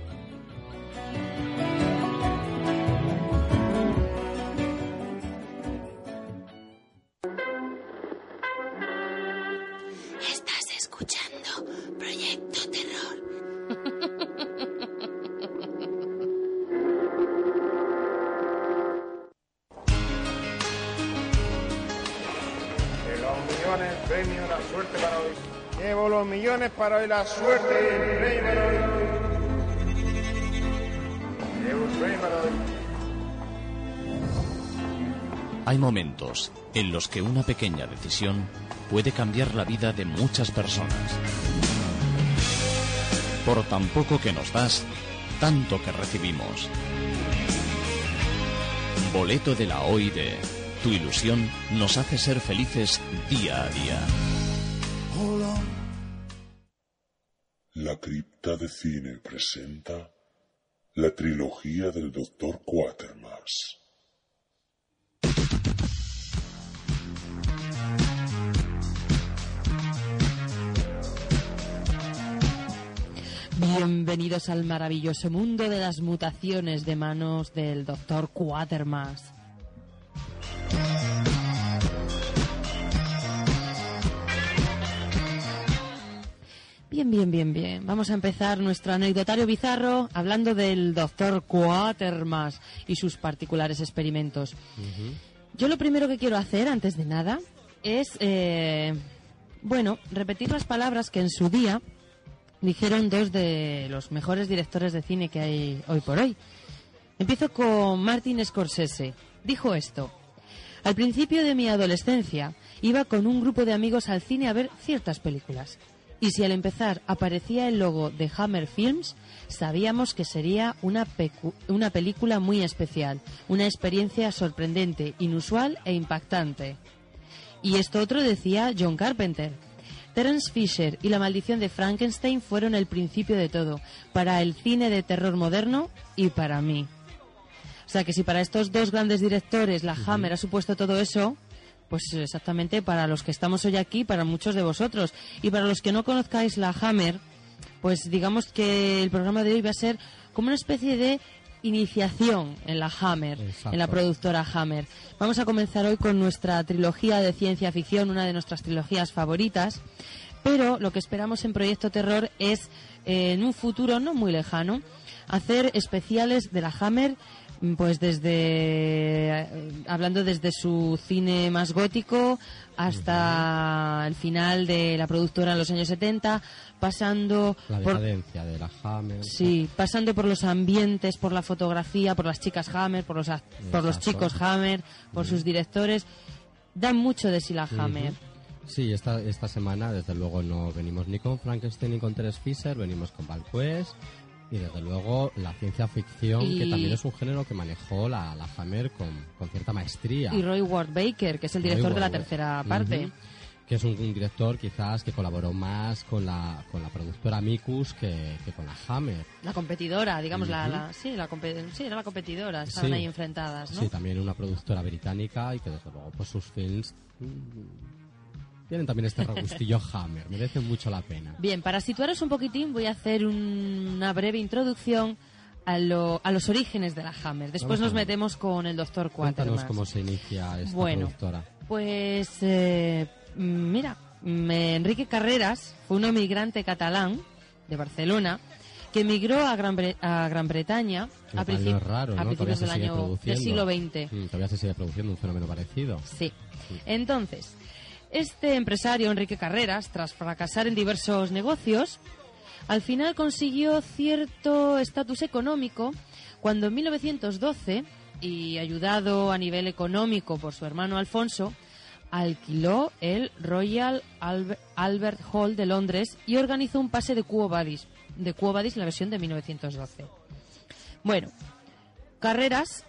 Estás escuchando Proyecto Terror. De los millones, premio, la suerte para hoy. Llevo los millones para hoy, la suerte y el premio para hoy. Llevo el premio para hoy. Hay momentos en los que una pequeña decisión puede cambiar la vida de muchas personas. Por tan poco que nos das, tanto que recibimos. Boleto de la OID. Tu ilusión nos hace ser felices día a día. Hola. La cripta de cine presenta la trilogía del Dr. Quatermass. Bienvenidos al maravilloso mundo de las mutaciones de manos del Dr. Quatermass. Bien. Vamos a empezar nuestro anecdotario bizarro hablando del Dr. Quatermass y sus particulares experimentos. Yo lo primero que quiero hacer, antes de nada, es, repetir las palabras que en su día dijeron dos de los mejores directores de cine que hay hoy por hoy. Empiezo con Martin Scorsese. Dijo esto: al principio de mi adolescencia iba con un grupo de amigos al cine a ver ciertas películas. Y si al empezar aparecía el logo de Hammer Films, sabíamos que sería una película muy especial, una experiencia sorprendente, inusual e impactante. Y esto otro decía John Carpenter. Terence Fisher y La maldición de Frankenstein fueron el principio de todo, para el cine de terror moderno y para mí. O sea que si para estos dos grandes directores la Hammer ha supuesto todo eso, pues exactamente para los que estamos hoy aquí, para muchos de vosotros. Y para los que no conozcáis la Hammer, pues digamos que el programa de hoy va a ser como una especie de iniciación en la Hammer, en la productora Hammer. Vamos a comenzar hoy con nuestra trilogía de ciencia ficción, una de nuestras trilogías favoritas, pero lo que esperamos en Proyecto Terror es, en un futuro no muy lejano, hacer especiales de la Hammer, pues hablando desde su cine más gótico hasta el final de la productora en los años 70, pasando la decadencia de la Hammer. Sí, pasando por los ambientes, por la fotografía, por las chicas Hammer, por los chicos Hammer, por sus directores. Dan mucho de sí la Hammer. Sí, esta semana desde luego no venimos ni con Frankenstein ni con Terence Fisher, venimos con Val Quest. Y desde luego la ciencia ficción, que también es un género que manejó la Hammer con cierta maestría. Y Roy Ward Baker, que es el director de la tercera parte. Que es un director quizás que colaboró más con la productora Micus que con la Hammer. La competidora, digamos, era la competidora, estaban ahí enfrentadas, ¿no? Sí, también una productora británica y que desde luego pues sus films tienen también este regustillo Hammer, merecen mucho la pena. Bien, para situaros un poquitín voy a hacer una breve introducción a los orígenes de la Hammer. Después nos metemos con el Dr. Quatermass. Cuéntanos cómo se inicia esta productora. Pues mira, Enrique Carreras fue un emigrante catalán de Barcelona que emigró a Gran Bretaña a principios del siglo XX. Todavía se sigue produciendo un fenómeno parecido. Sí. Entonces, este empresario, Enrique Carreras, tras fracasar en diversos negocios, al final consiguió cierto estatus económico cuando en 1912, y ayudado a nivel económico por su hermano Alfonso, alquiló el Royal Albert Hall de Londres y organizó un pase de Quo Vadis, la versión de 1912. Bueno, Carreras,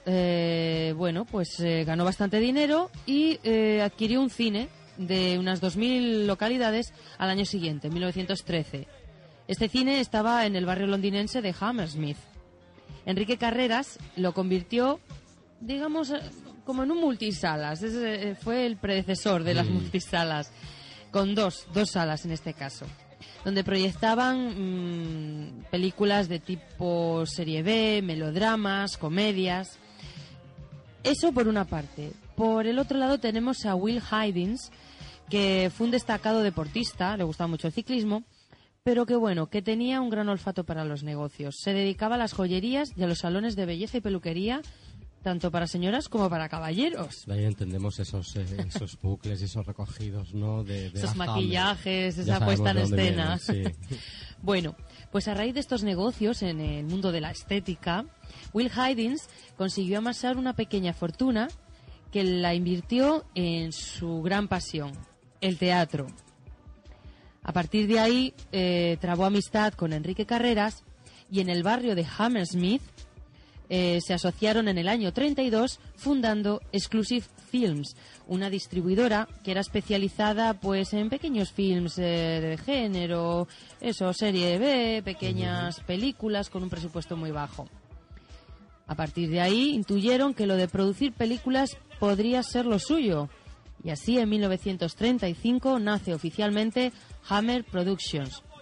ganó bastante dinero y adquirió un cine de unas 2.000 localidades al año siguiente, en 1913. Este cine estaba en el barrio londinense de Hammersmith. Enrique Carreras lo convirtió, digamos, como en un multisalas. Fue el predecesor de las multisalas, con dos salas en este caso, donde proyectaban películas de tipo serie B, melodramas, comedias. Eso por una parte. Por el otro lado tenemos a Will Hydings, que fue un destacado deportista, le gustaba mucho el ciclismo, pero que tenía un gran olfato para los negocios. Se dedicaba a las joyerías y a los salones de belleza y peluquería, tanto para señoras como para caballeros. De ahí entendemos esos bucles y esos recogidos, ¿no? De esos maquillajes, esa puesta en escena. Viene, sí. Bueno, pues a raíz de estos negocios en el mundo de la estética, Will Hydings consiguió amasar una pequeña fortuna que la invirtió en su gran pasión, el teatro. A partir de ahí trabó amistad con Enrique Carreras y en el barrio de Hammersmith se asociaron en el año 32 fundando Exclusive Films, una distribuidora que era especializada pues en pequeños films de género, serie B, pequeñas películas con un presupuesto muy bajo. A partir de ahí intuyeron que lo de producir películas podría ser lo suyo. Y así en 1935 nace oficialmente Hammer Productions.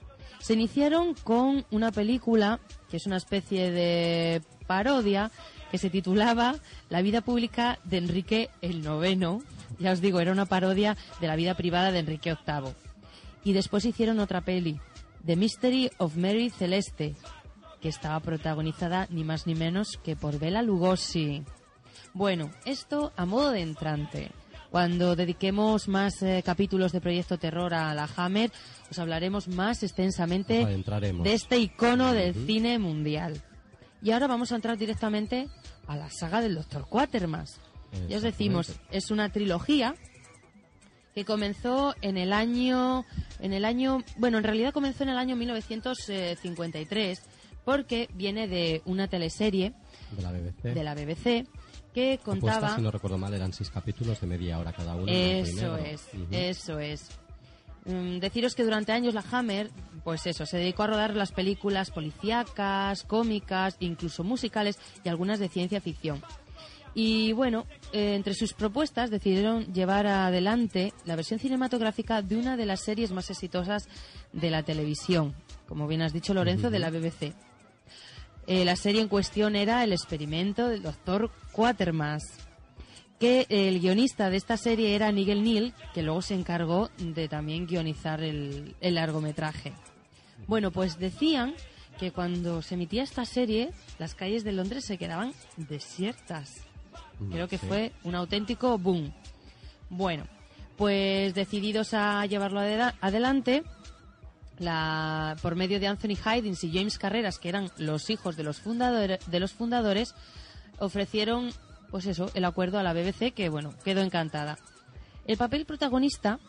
Se iniciaron con una película que es una especie de parodia que se titulaba La vida pública de Enrique el IX. Ya os digo, era una parodia de la vida privada de Enrique VIII. Y después hicieron otra peli, The Mystery of Mary Celeste, que estaba protagonizada ni más ni menos que por Bela Lugosi. Bueno, esto a modo de entrante. Cuando dediquemos más capítulos de Proyecto Terror a la Hammer, os hablaremos más extensamente de este icono del cine mundial. Y ahora vamos a entrar directamente a la saga del Dr. Quatermass. Ya os decimos, es una trilogía que comenzó en el año, bueno, en realidad comenzó en el año 1953, porque viene de una teleserie de la BBC que contaba... Apuesta, si no recuerdo mal, eran 6 capítulos de media hora cada uno. Eso es. Deciros que durante años la Hammer, pues eso, se dedicó a rodar las películas policíacas, cómicas, incluso musicales y algunas de ciencia ficción. Y bueno, entre sus propuestas decidieron llevar adelante la versión cinematográfica de una de las series más exitosas de la televisión, como bien has dicho, Lorenzo, de la BBC. La serie en cuestión era El experimento del Dr. Quatermass, que el guionista de esta serie era Nigel Kneale, que luego se encargó de también guionizar el largometraje. Bueno, pues decían que cuando se emitía esta serie, las calles de Londres se quedaban desiertas. Creo que fue un auténtico boom. Bueno, pues decididos a llevarlo adelante, por medio de Anthony Hidings y James Carreras, que eran los hijos de los fundadores, ofrecieron, pues eso, el acuerdo a la BBC, que bueno, quedó encantada. El papel protagonista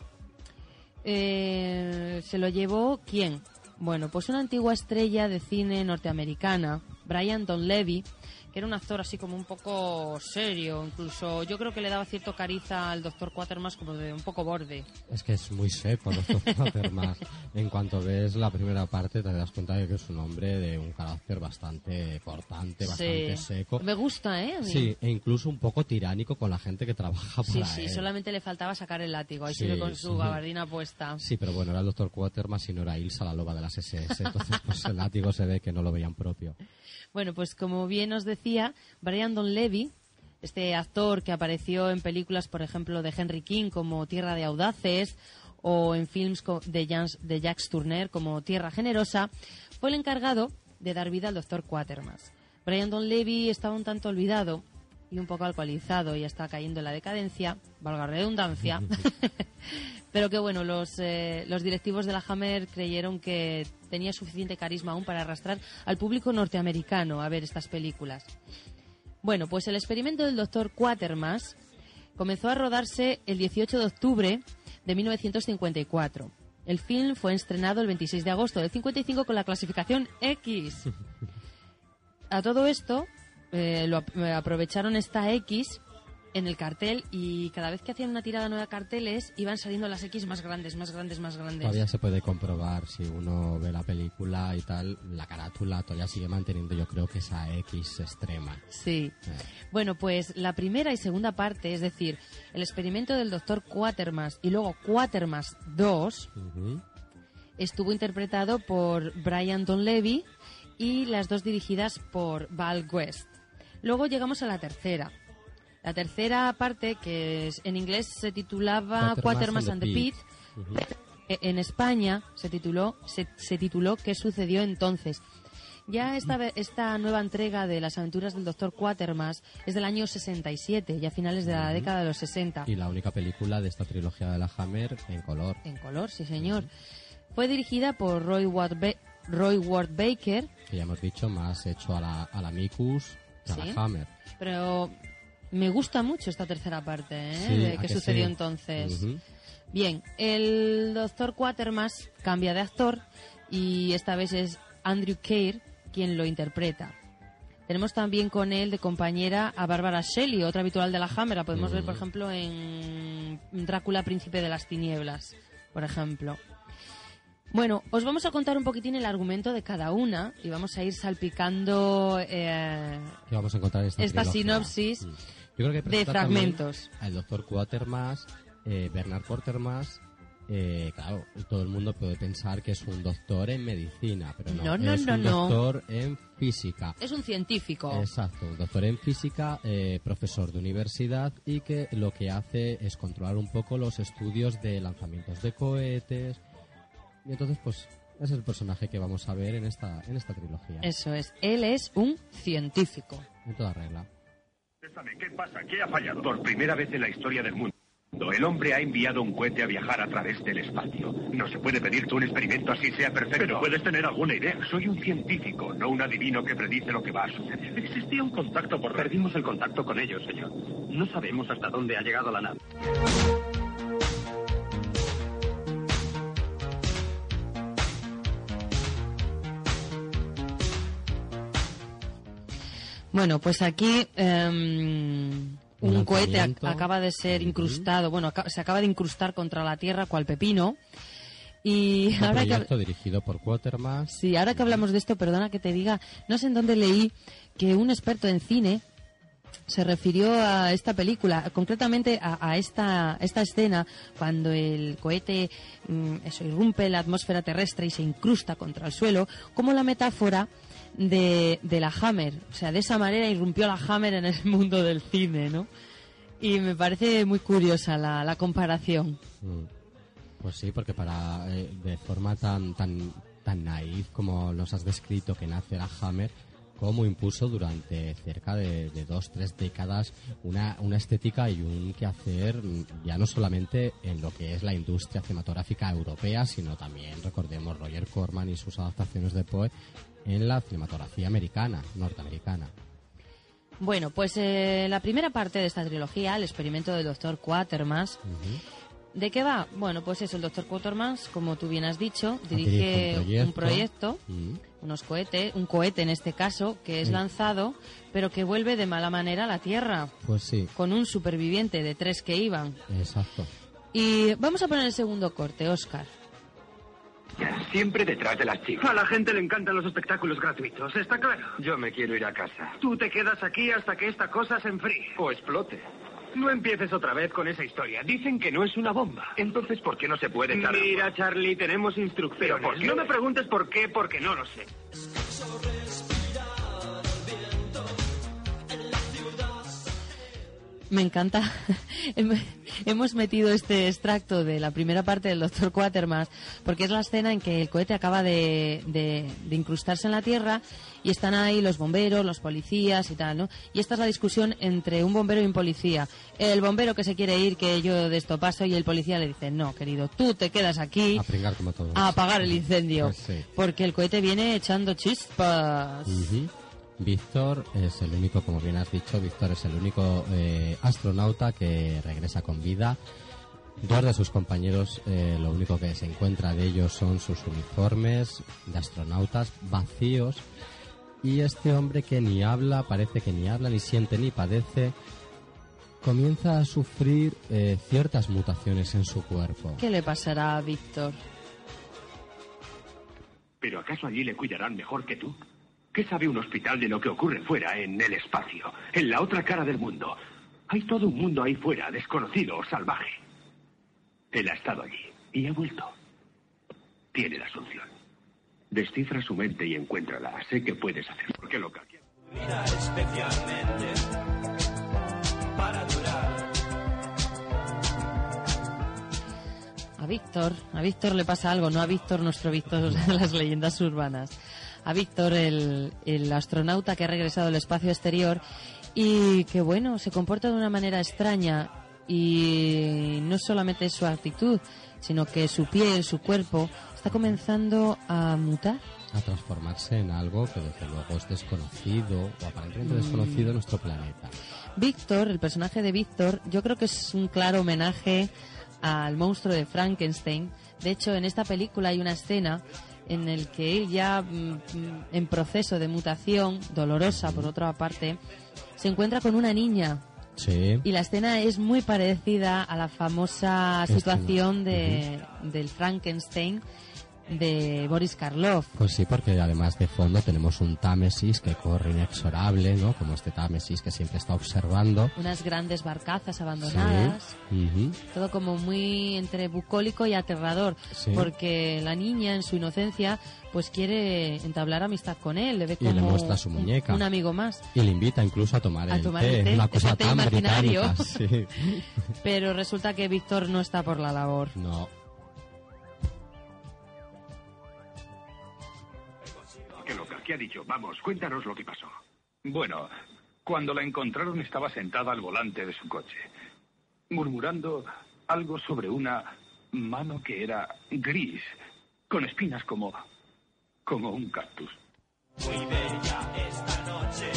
se lo llevó ¿quién? Bueno, pues una antigua estrella de cine norteamericana, Brian Donlevy, que era un actor así como un poco serio, incluso yo creo que le daba cierto cariza al Dr. Quatermass, como de un poco borde. Es que es muy seco Dr. Quatermass. En cuanto ves la primera parte te das cuenta de que es un hombre de un carácter bastante cortante, bastante seco. Me gusta, ¿eh? A mí. Sí, e incluso un poco tiránico con la gente que trabaja para él. Sí, solamente le faltaba sacar el látigo, ahí sigue con su gabardina puesta. Sí, pero bueno, era el Dr. Quatermass y no era Ilsa, la loba de las SS, entonces pues el látigo se ve que no lo veían propio. Bueno, pues como bien os decía, Brian Donlevy, este actor que apareció en películas, por ejemplo, de Henry King como Tierra de Audaces o en films de Jacques Tourneur como Tierra Generosa, fue el encargado de dar vida al Dr. Quatermass. Brian Donlevy estaba un tanto olvidado y un poco alcoholizado y está cayendo en la decadencia, valga redundancia, pero que bueno, los directivos de la Hammer creyeron que tenía suficiente carisma aún para arrastrar al público norteamericano a ver estas películas. Bueno, pues el experimento del Dr. Quatermass comenzó a rodarse el 18 de octubre de 1954. El film fue estrenado el 26 de agosto del 55 con la clasificación X. A todo esto aprovecharon esta X en el cartel y cada vez que hacían una tirada nueva de carteles iban saliendo las X más grandes. Todavía se puede comprobar, si uno ve la película y tal, la carátula todavía sigue manteniendo, yo creo, que esa X extrema. Sí. Bueno, pues la primera y segunda parte, es decir, el experimento del Dr. Quatermass y luego Quatermass 2, estuvo interpretado por Brian Donlevy y las dos dirigidas por Val West. Luego llegamos a la tercera. La tercera parte, que en inglés se titulaba Quatermass and the Pit, en España se tituló ¿Qué sucedió entonces? Ya esta nueva entrega de las aventuras del Dr. Quatermass es del año 67, ya finales de la década de los 60. Y la única película de esta trilogía de la Hammer en color. En color, sí señor. Fue dirigida por Roy Ward Baker. Que ya hemos dicho, más hecho a la Micus que a la Hammer. Pero me gusta mucho esta tercera parte, Sí, de qué sucedió sí. entonces. Bien, el Dr. Quatermass cambia de actor y esta vez es Andrew Keir quien lo interpreta. Tenemos también con él de compañera a Barbara Shelley, otra habitual de la Hammer. La podemos ver, por ejemplo, en Drácula, Príncipe de las Tinieblas, por ejemplo. Bueno, os vamos a contar un poquitín el argumento de cada una y vamos a ir salpicando vamos a encontrar esta sinopsis Yo creo que de fragmentos. El Dr. Quatermass, Bernard Quatermass, claro, todo el mundo puede pensar que es un doctor en medicina, pero no, No, es un doctor en física. Es un científico. Exacto, un doctor en física, profesor de universidad, y que lo que hace es controlar un poco los estudios de lanzamientos de cohetes. Y entonces, pues, es el personaje que vamos a ver en esta trilogía. Eso es, él es un científico. En toda regla. ¿Qué pasa? ¿Qué ha fallado? Por primera vez en la historia del mundo, el hombre ha enviado un cohete a viajar a través del espacio. No se puede pedir que un experimento así sea perfecto. Pero puedes tener alguna idea. Soy un científico, no un adivino que predice lo que va a suceder. Existía un contacto por... Perdimos el contacto con ellos, señor. No sabemos hasta dónde ha llegado la nave. Bueno, pues aquí un cohete acaba de ser incrustado, bueno, se acaba de incrustar contra la Tierra cual pepino. Y un ahora proyecto dirigido por Quatermass. Sí, ahora que hablamos de esto, perdona que te diga, no sé en dónde leí que un experto en cine se refirió a esta película, concretamente a esta escena cuando el cohete irrumpe en la atmósfera terrestre y se incrusta contra el suelo, como la metáfora de la Hammer. O sea, de esa manera irrumpió la Hammer en el mundo del cine, ¿no? Y me parece muy curiosa la comparación. Pues sí, porque de forma tan naif como nos has descrito que nace la Hammer, cómo impuso durante cerca de 2-3 décadas una estética y un quehacer ya no solamente en lo que es la industria cinematográfica europea, sino también, recordemos, Roger Corman y sus adaptaciones de Poe en la cinematografía norteamericana. Bueno, pues la primera parte de esta trilogía, el experimento del Dr. Quatermass, ¿de qué va? Bueno, pues eso, el Dr. Quatermass, como tú bien has dicho, dirige un proyecto, un cohete en este caso, que es lanzado, pero que vuelve de mala manera a la Tierra. Pues sí. Con un superviviente de 3 que iban. Exacto. Y vamos a poner el segundo corte, Óscar. Siempre detrás de las chicas. A la gente le encantan los espectáculos gratuitos, ¿está claro? Yo me quiero ir a casa. Tú te quedas aquí hasta que esta cosa se enfríe. O explote. No empieces otra vez con esa historia. Dicen que no es una bomba. Entonces, ¿por qué no se puede echar? Mira, Charlie, tenemos instrucciones. ¿Pero por qué? No me preguntes por qué, porque no lo sé. Me encanta. Hemos metido este extracto de la primera parte del Dr. Quatermass porque es la escena en que el cohete acaba de incrustarse en la Tierra y están ahí los bomberos, los policías y tal, ¿no? Y esta es la discusión entre un bombero y un policía. El bombero que se quiere ir, que yo de esto paso, y el policía le dice, no, querido, tú te quedas aquí a pringar como todos, a apagar el incendio, sí. Porque el cohete viene echando chispas. Víctor es el único, como bien has dicho, Víctor es el único astronauta que regresa con vida. 2 de sus compañeros, lo único que se encuentra de ellos son sus uniformes de astronautas vacíos. Y este hombre que ni habla, parece que ni habla, ni siente, ni padece, comienza a sufrir ciertas mutaciones en su cuerpo. ¿Qué le pasará a Víctor? ¿Pero acaso allí le cuidarán mejor que tú? ¿Qué sabe un hospital de lo que ocurre fuera, en el espacio, en la otra cara del mundo? Hay todo un mundo ahí fuera, desconocido, salvaje. Él ha estado allí y ha vuelto. Tiene la solución. Descifra su mente y encuéntrala. Sé que puedes hacerlo. Porque lo que... Mira especialmente para durar. A Víctor le pasa algo, no a Víctor, nuestro Víctor de las leyendas urbanas. A Víctor, el astronauta que ha regresado al espacio exterior y que, bueno, se comporta de una manera extraña, y no solamente su actitud, sino que su piel, su cuerpo, está comenzando a mutar. A transformarse en algo que desde luego es desconocido, o aparentemente desconocido en nuestro planeta. Víctor, el personaje de Víctor, yo creo que es un claro homenaje al monstruo de Frankenstein. De hecho, en esta película hay una escena en el que él ya en proceso de mutación, dolorosa por otra parte, se encuentra con una niña. Sí. Y la escena es muy parecida a la famosa situación del Frankenstein, de Boris Karloff. Pues sí, porque además de fondo tenemos un Támesis que corre inexorable, ¿no? Como este Támesis que siempre está observando. Unas grandes barcazas abandonadas. Sí. Todo como muy entre bucólico y aterrador. Sí. Porque la niña, en su inocencia, pues quiere entablar amistad con él. Le ve como y le muestra su muñeca. Un amigo más. Y le invita incluso a tomar el té. Una cosa tan imaginario. británica. Sí. Pero resulta que Víctor no está por la labor. No. ¿Qué loca? ¿Qué ha dicho? Vamos, cuéntanos lo que pasó. Bueno, cuando la encontraron estaba sentada al volante de su coche, murmurando algo sobre una mano que era gris, con espinas como un cactus. Muy bella esta noche,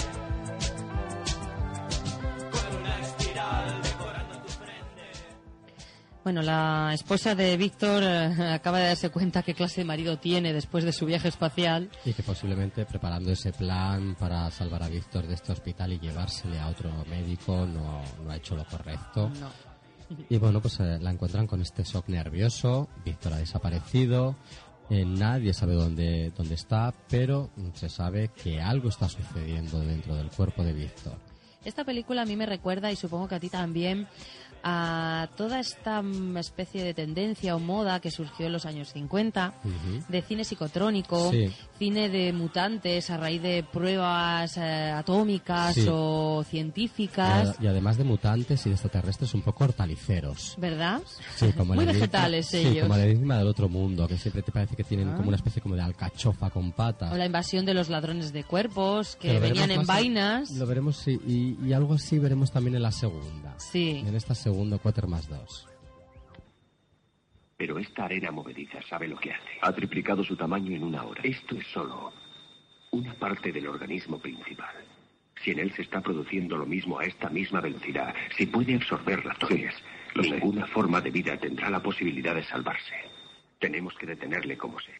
con una espiral decorando tu frente. Bueno, la esposa de Víctor acaba de darse cuenta qué clase de marido tiene después de su viaje espacial. Y que posiblemente preparando ese plan para salvar a Víctor de este hospital y llevársele a otro médico no ha hecho lo correcto. No. Y bueno, pues la encuentran con este shock nervioso. Víctor ha desaparecido. Nadie sabe dónde está, pero se sabe que algo está sucediendo dentro del cuerpo de Víctor. Esta película a mí me recuerda, y supongo que a ti también, a toda esta especie de tendencia o moda que surgió en los años 50, de cine psicotrónico, cine de mutantes a raíz de pruebas atómicas o científicas. Y además de mutantes y de extraterrestres un poco hortaliceros. ¿Verdad? Sí, como muy el vegetales enigma, ellos. Sí, como el enigma del otro mundo, que siempre te parece que tienen como una especie como de alcachofa con patas. O la invasión de los ladrones de cuerpos, que venían en vainas. Lo veremos, sí, y algo así veremos también en la segunda. Sí. En esta segunda Quatermass 2. Pero esta arena movediza sabe lo que hace. Ha triplicado su tamaño en una hora. Esto es solo una parte del organismo principal. Si en él se está produciendo lo mismo a esta misma velocidad, si puede absorber ratones, ninguna forma de vida tendrá la posibilidad de salvarse. Tenemos que detenerle como sea.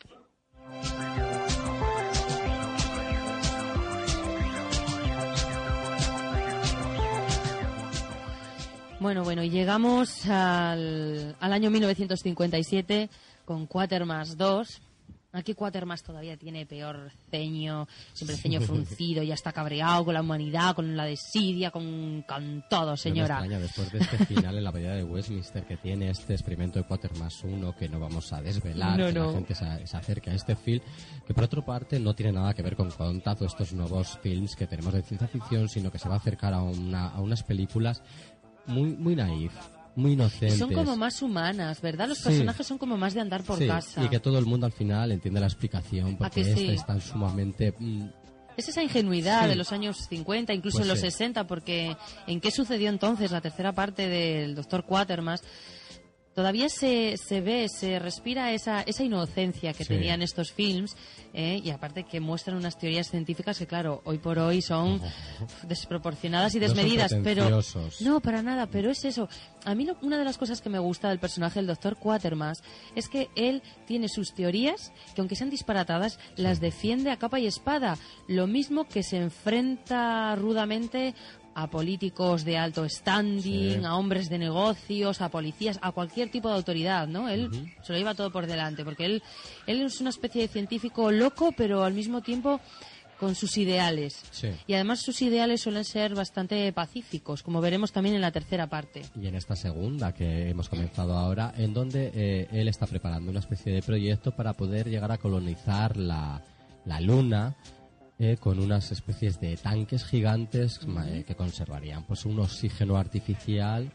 Bueno, y llegamos al año 1957 con Quatermass 2. Aquí Quatermass todavía tiene peor ceño, siempre el ceño fruncido, ya está cabreado con la humanidad, con la desidia, con todo, señora. No me extraña, después de este final en la Abadía de Westminster, que tiene este experimento de Quatermass 1, que no vamos a desvelar, que la gente se acerque a este film, que por otra parte no tiene nada que ver con Contact o estos nuevos films que tenemos de ciencia ficción, sino que se va a acercar a unas películas muy naif, muy inocentes. Y son como más humanas, ¿verdad? Los personajes son como más de andar por casa. Y que todo el mundo al final entiende la explicación, porque es tan sumamente... Es esa ingenuidad de los años 50, incluso en los 60, porque ¿en qué sucedió entonces la tercera parte del Dr. Quatermass? Todavía se ve, se respira esa inocencia que tenían estos films, y aparte que muestran unas teorías científicas que, claro, hoy por hoy son desproporcionadas y desmedidas, pero no, para nada, pero es eso. A mí una de las cosas que me gusta del personaje del Dr. Quatermass es que él tiene sus teorías que, aunque sean disparatadas, las defiende a capa y espada, lo mismo que se enfrenta rudamente a políticos de alto standing, a hombres de negocios, a policías, a cualquier tipo de autoridad, ¿no? Él se lo lleva todo por delante, porque él es una especie de científico loco, pero al mismo tiempo con sus ideales. Y además sus ideales suelen ser bastante pacíficos, como veremos también en la tercera parte. Y en esta segunda que hemos comenzado ahora, en donde él está preparando una especie de proyecto para poder llegar a colonizar la Luna, con unas especies de tanques gigantes que conservarían pues un oxígeno artificial.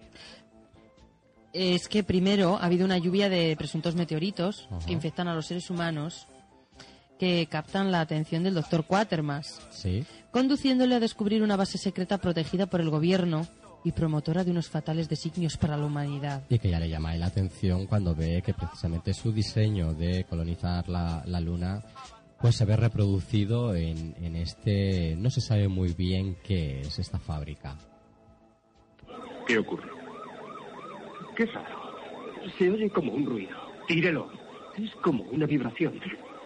Es que primero ha habido una lluvia de presuntos meteoritos que infectan a los seres humanos, que captan la atención del Dr. Quatermass, conduciéndole a descubrir una base secreta protegida por el gobierno y promotora de unos fatales designios para la humanidad. Y que ya le llama la atención cuando ve que precisamente su diseño de colonizar la Luna pues se ve reproducido en este... No se sabe muy bien qué es esta fábrica. ¿Qué ocurre? Qué raro. Se oye como un ruido. Tírelo. Es como una vibración.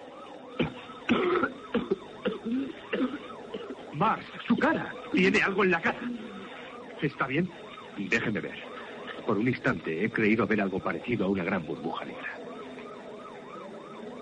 Mars, su cara. Tiene algo en la cara. ¿Está bien? Déjeme ver. Por un instante he creído ver algo parecido a una gran burbuja negra.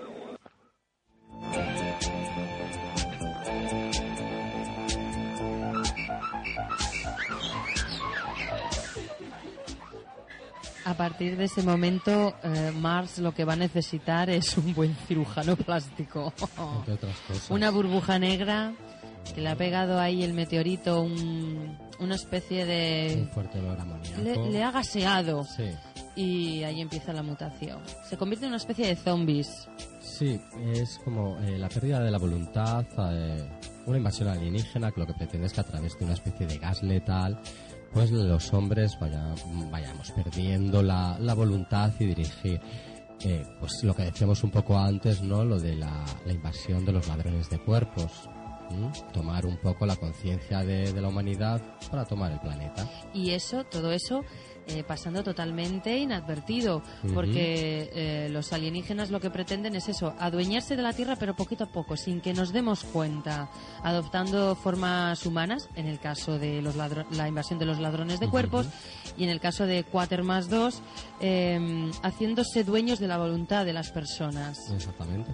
a partir de ese momento, Mars lo que va a necesitar es un buen cirujano plástico. Entre otras cosas. Una burbuja negra que le ha pegado ahí el meteorito, una especie de... Un fuerte olor amoníaco. Le ha gaseado. Sí. Y ahí empieza la mutación. Se convierte en una especie de zombies. Sí, es como la pérdida de la voluntad, una invasión alienígena que lo que pretende es que a través de una especie de gas letal, pues los hombres vayamos perdiendo la voluntad y dirigir. Pues lo que decíamos un poco antes, ¿no? Lo de la invasión de los ladrones de cuerpos. Tomar un poco la conciencia de la humanidad para tomar el planeta. Y todo eso pasando totalmente inadvertido, porque los alienígenas lo que pretenden es eso, adueñarse de la Tierra, pero poquito a poco, sin que nos demos cuenta, adoptando formas humanas, en el caso de la invasión de los ladrones de cuerpos, y en el caso de Quatermass 2, haciéndose dueños de la voluntad de las personas. Exactamente.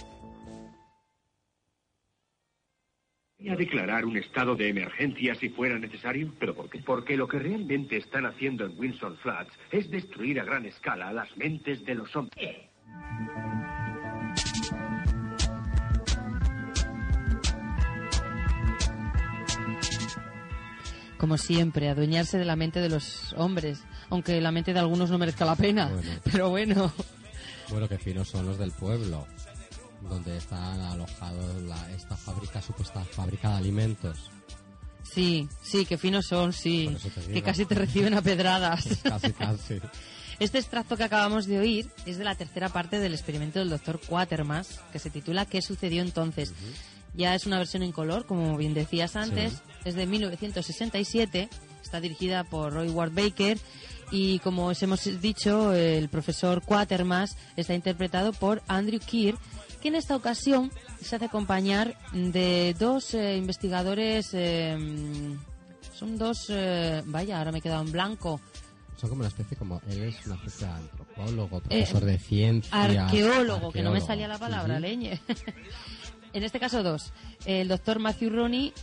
¿A declarar un estado de emergencia si fuera necesario? ¿Pero por qué? Porque lo que realmente están haciendo en Windsor Flats es destruir a gran escala las mentes de los hombres. Como siempre, adueñarse de la mente de los hombres, aunque la mente de algunos no merezca la pena, pero bueno. Bueno, qué finos son los del pueblo, donde están alojados esta supuesta fábrica de alimentos. Sí, qué finos son, sí. Que casi te reciben a pedradas. Casi. Este extracto que acabamos de oír es de la tercera parte del experimento del Dr. Quatermass, que se titula ¿Qué sucedió entonces? Ya es una versión en color, como bien decías antes. Es de 1967, está dirigida por Roy Ward Baker. Y como os hemos dicho, el profesor Quatermass está interpretado por Andrew Keir, que en esta ocasión se hace acompañar de dos investigadores, son dos, ahora me he quedado en blanco. Son como una especie, él es una especie de antropólogo, profesor de ciencia. Arqueólogo, que no me salía la palabra, leñe. En este caso dos, el doctor Matthew Roney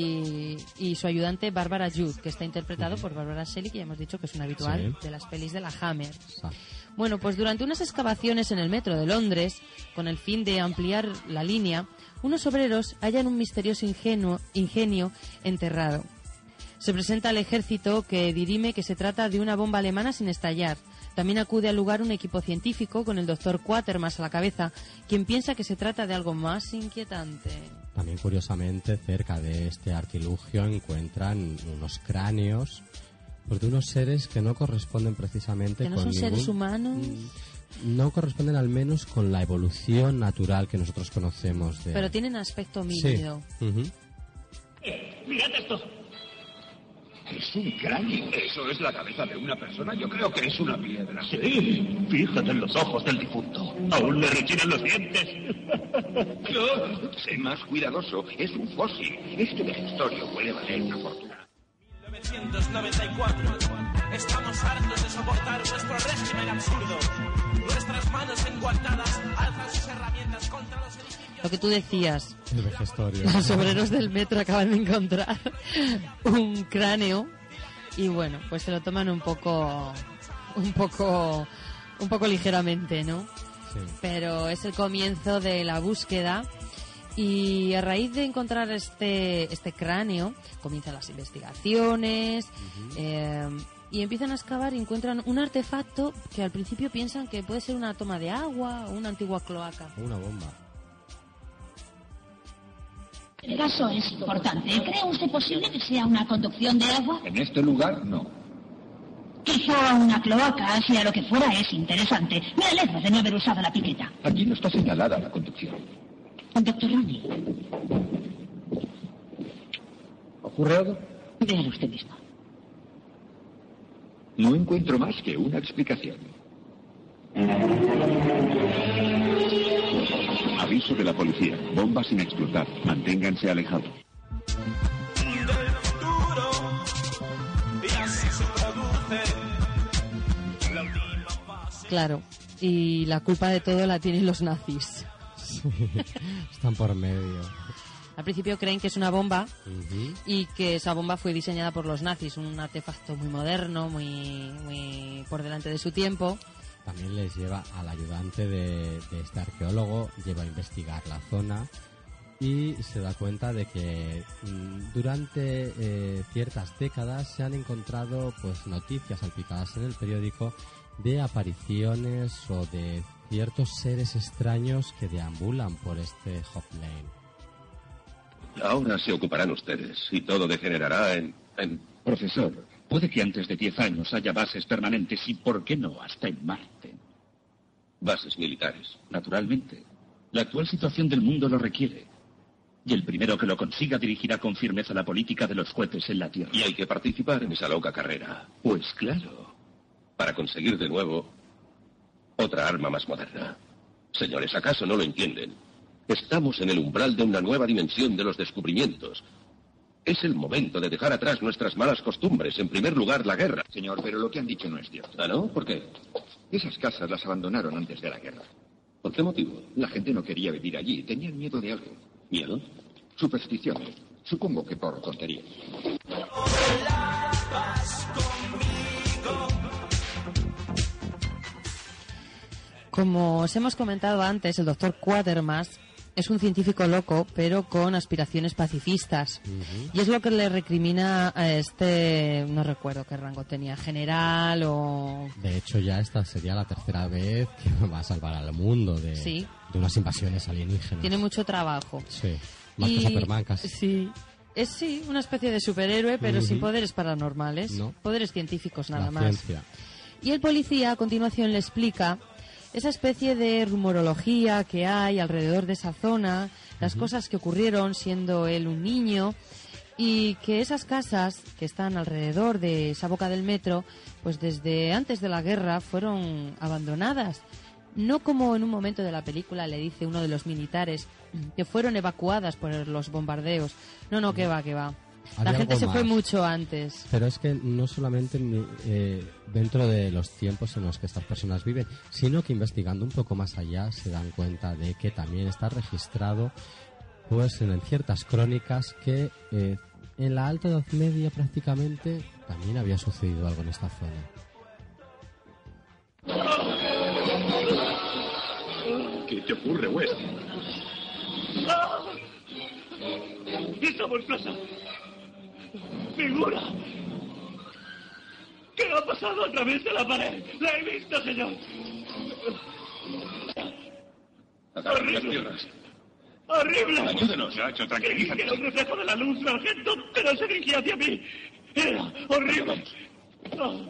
y su ayudante Barbara Judd, que está interpretado por Barbara Shelley, que ya hemos dicho que es una habitual de las pelis de la Hammer. Bueno, pues durante unas excavaciones en el metro de Londres, con el fin de ampliar la línea, unos obreros hallan un misterioso ingenio enterrado. Se presenta al ejército, que dirime que se trata de una bomba alemana sin estallar. También acude al lugar un equipo científico con el doctor Quatermass a la cabeza, quien piensa que se trata de algo más inquietante. También, curiosamente, cerca de este artilugio encuentran unos cráneos de unos seres que no corresponden precisamente ¿Que no son seres humanos? No corresponden al menos con la evolución natural que nosotros conocemos. Pero tienen aspecto homínido. Sí. ¡Mirad esto! Es un cráneo. ¿Eso es la cabeza de una persona? Yo creo que es una piedra. Sí, fíjate en los ojos del difunto. Aún le rechinan los dientes. No, sé más cuidadoso. Es un fósil. Este vejestorio puede valer una fortuna. 1994. Estamos hartos de soportar vuestro régimen absurdo. Nuestras manos enguantadas alzan sus herramientas contra los edificios. Lo que tú decías. El vejestorio. Los obreros del metro acaban de encontrar un cráneo y bueno, pues se lo toman un poco ligeramente, ¿no? Sí. Pero es el comienzo de la búsqueda. Y a raíz de encontrar este cráneo, comienzan las investigaciones y empiezan a excavar y encuentran un artefacto que al principio piensan que puede ser una toma de agua o una antigua cloaca. Una bomba. El caso es importante. ¿Cree usted posible que sea una conducción de agua? En este lugar, no. Quizá una cloaca, sea lo que fuera, es interesante. Me alegro de no haber usado la piqueta. Aquí no está señalada la conducción. Doctor Roney. ¿Ocurre algo? Véalo usted mismo. No encuentro más que una explicación. Aviso de la policía. Bomba sin explotar. Manténganse alejados. Del futuro. Y así se produce la última fase. Claro, y la culpa de todo la tienen los nazis. Están por medio. A Al principio creen que es una bomba y que esa bomba fue diseñada por los nazis, un artefacto muy moderno, muy por delante de su tiempo. También les lleva al ayudante de este arqueólogo, lleva a investigar la zona y se da cuenta de que durante ciertas décadas se han encontrado pues noticias salpicadas en el periódico de apariciones o de ciertos seres extraños que deambulan por este Hop Lane. Ahora se ocuparán ustedes y todo degenerará en... Profesor, puede que antes de 10 años haya bases permanentes y, ¿por qué no, hasta en Marte? Bases militares. Naturalmente. La actual situación del mundo lo requiere. Y el primero que lo consiga dirigirá con firmeza la política de los cohetes en la Tierra. Y hay que participar en esa loca carrera. Pues claro. Para conseguir de nuevo otra arma más moderna. Señores, ¿acaso no lo entienden? Estamos en el umbral de una nueva dimensión de los descubrimientos. Es el momento de dejar atrás nuestras malas costumbres. En primer lugar, la guerra. Señor, pero lo que han dicho no es cierto. ¿Ah, no? ¿Por qué? Esas casas las abandonaron antes de la guerra. ¿Por qué motivo? La gente no quería vivir allí. Tenían miedo de algo. ¿Miedo? Supersticiones. Supongo que por tontería. Como os hemos comentado antes, el doctor Quatermass es un científico loco, pero con aspiraciones pacifistas. Y es lo que le recrimina a este, no recuerdo qué rango tenía, general o... De hecho, ya esta sería la tercera vez que va a salvar al mundo de unas invasiones alienígenas. Tiene mucho trabajo. Sí, más que Superman casi. Sí. Es una especie de superhéroe, pero sin poderes paranormales. No. Poderes científicos nada La más. ciencia. Y el policía a continuación le explica esa especie de rumorología que hay alrededor de esa zona, las cosas que ocurrieron siendo él un niño, y que esas casas que están alrededor de esa boca del metro, pues desde antes de la guerra fueron abandonadas. No como en un momento de la película le dice uno de los militares que fueron evacuadas por los bombardeos. No, que va. La Había gente algo se fue más. mucho antes. Pero es que no solamente dentro de los tiempos en los que estas personas viven, sino que investigando un poco más allá se dan cuenta de que también está registrado pues en ciertas crónicas que en la Alta Edad Media prácticamente también había sucedido algo en esta zona. ¿Qué te ocurre, West? ¡Esa bolsa! ¡Figura! ¿Qué ha pasado a través de la pared? ¡La he visto, señor! Agarren las piernas. ¡Horrible! Ayúdenos. Muchacho, Creí tranquilízate. que era un reflejo de la luz, sargento, pero se dirigía hacia mí. ¡Era horrible! Oh.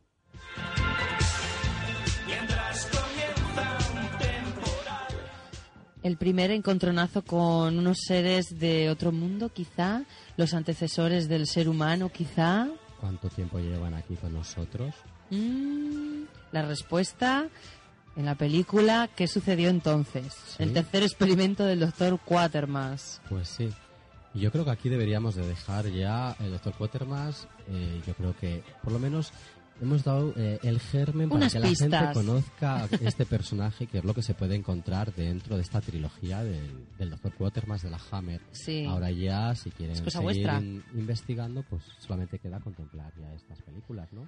El primer encontronazo con unos seres de otro mundo, quizá, los antecesores del ser humano, quizá. ¿Cuánto tiempo llevan aquí con nosotros? La respuesta en la película, ¿qué sucedió entonces? ¿Sí? El tercer experimento del doctor Quatermass. Pues sí. Y yo creo que aquí deberíamos de dejar ya el doctor Quatermass. Yo creo que por lo menos hemos dado el germen para Unas que la gente pistas. conozca este personaje, que es lo que se puede encontrar dentro de esta trilogía del doctor Quatermass de la Hammer. Sí. Ahora ya, si quieren Es cosa seguir vuestra. investigando, pues solamente queda contemplar ya estas películas, ¿no?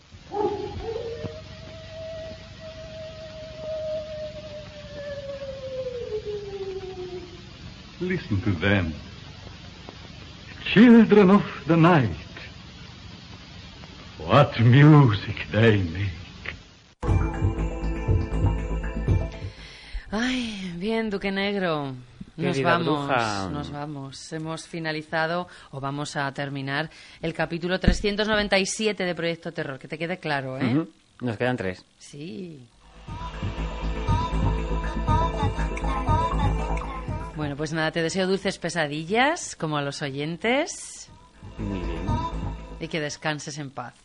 Listen to them. Children of the night. What music they make. Ay, bien, Duque Negro. Querida bruja. Nos vamos. Hemos finalizado o vamos a terminar el capítulo 397 de Proyecto Terror. Que te quede claro, ¿eh? Ujú. Nos quedan 3. Sí. Bueno, pues nada, te deseo dulces pesadillas, como a los oyentes, Muy bien. y que descanses en paz.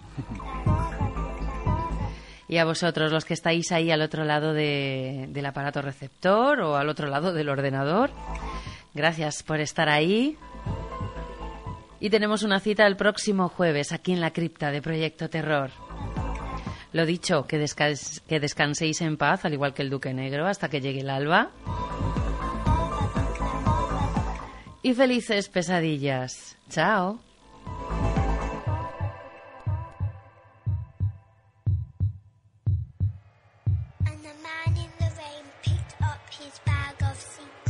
Y a vosotros, los que estáis ahí al otro lado del aparato receptor o al otro lado del ordenador, gracias por estar ahí. Y tenemos una cita el próximo jueves aquí en la cripta de Proyecto Terror. Lo dicho, que descanséis en paz, al igual que el Duque Negro, hasta que llegue el alba. y felices pesadillas. Chao. And the man in the rain picked up his bag of secrets.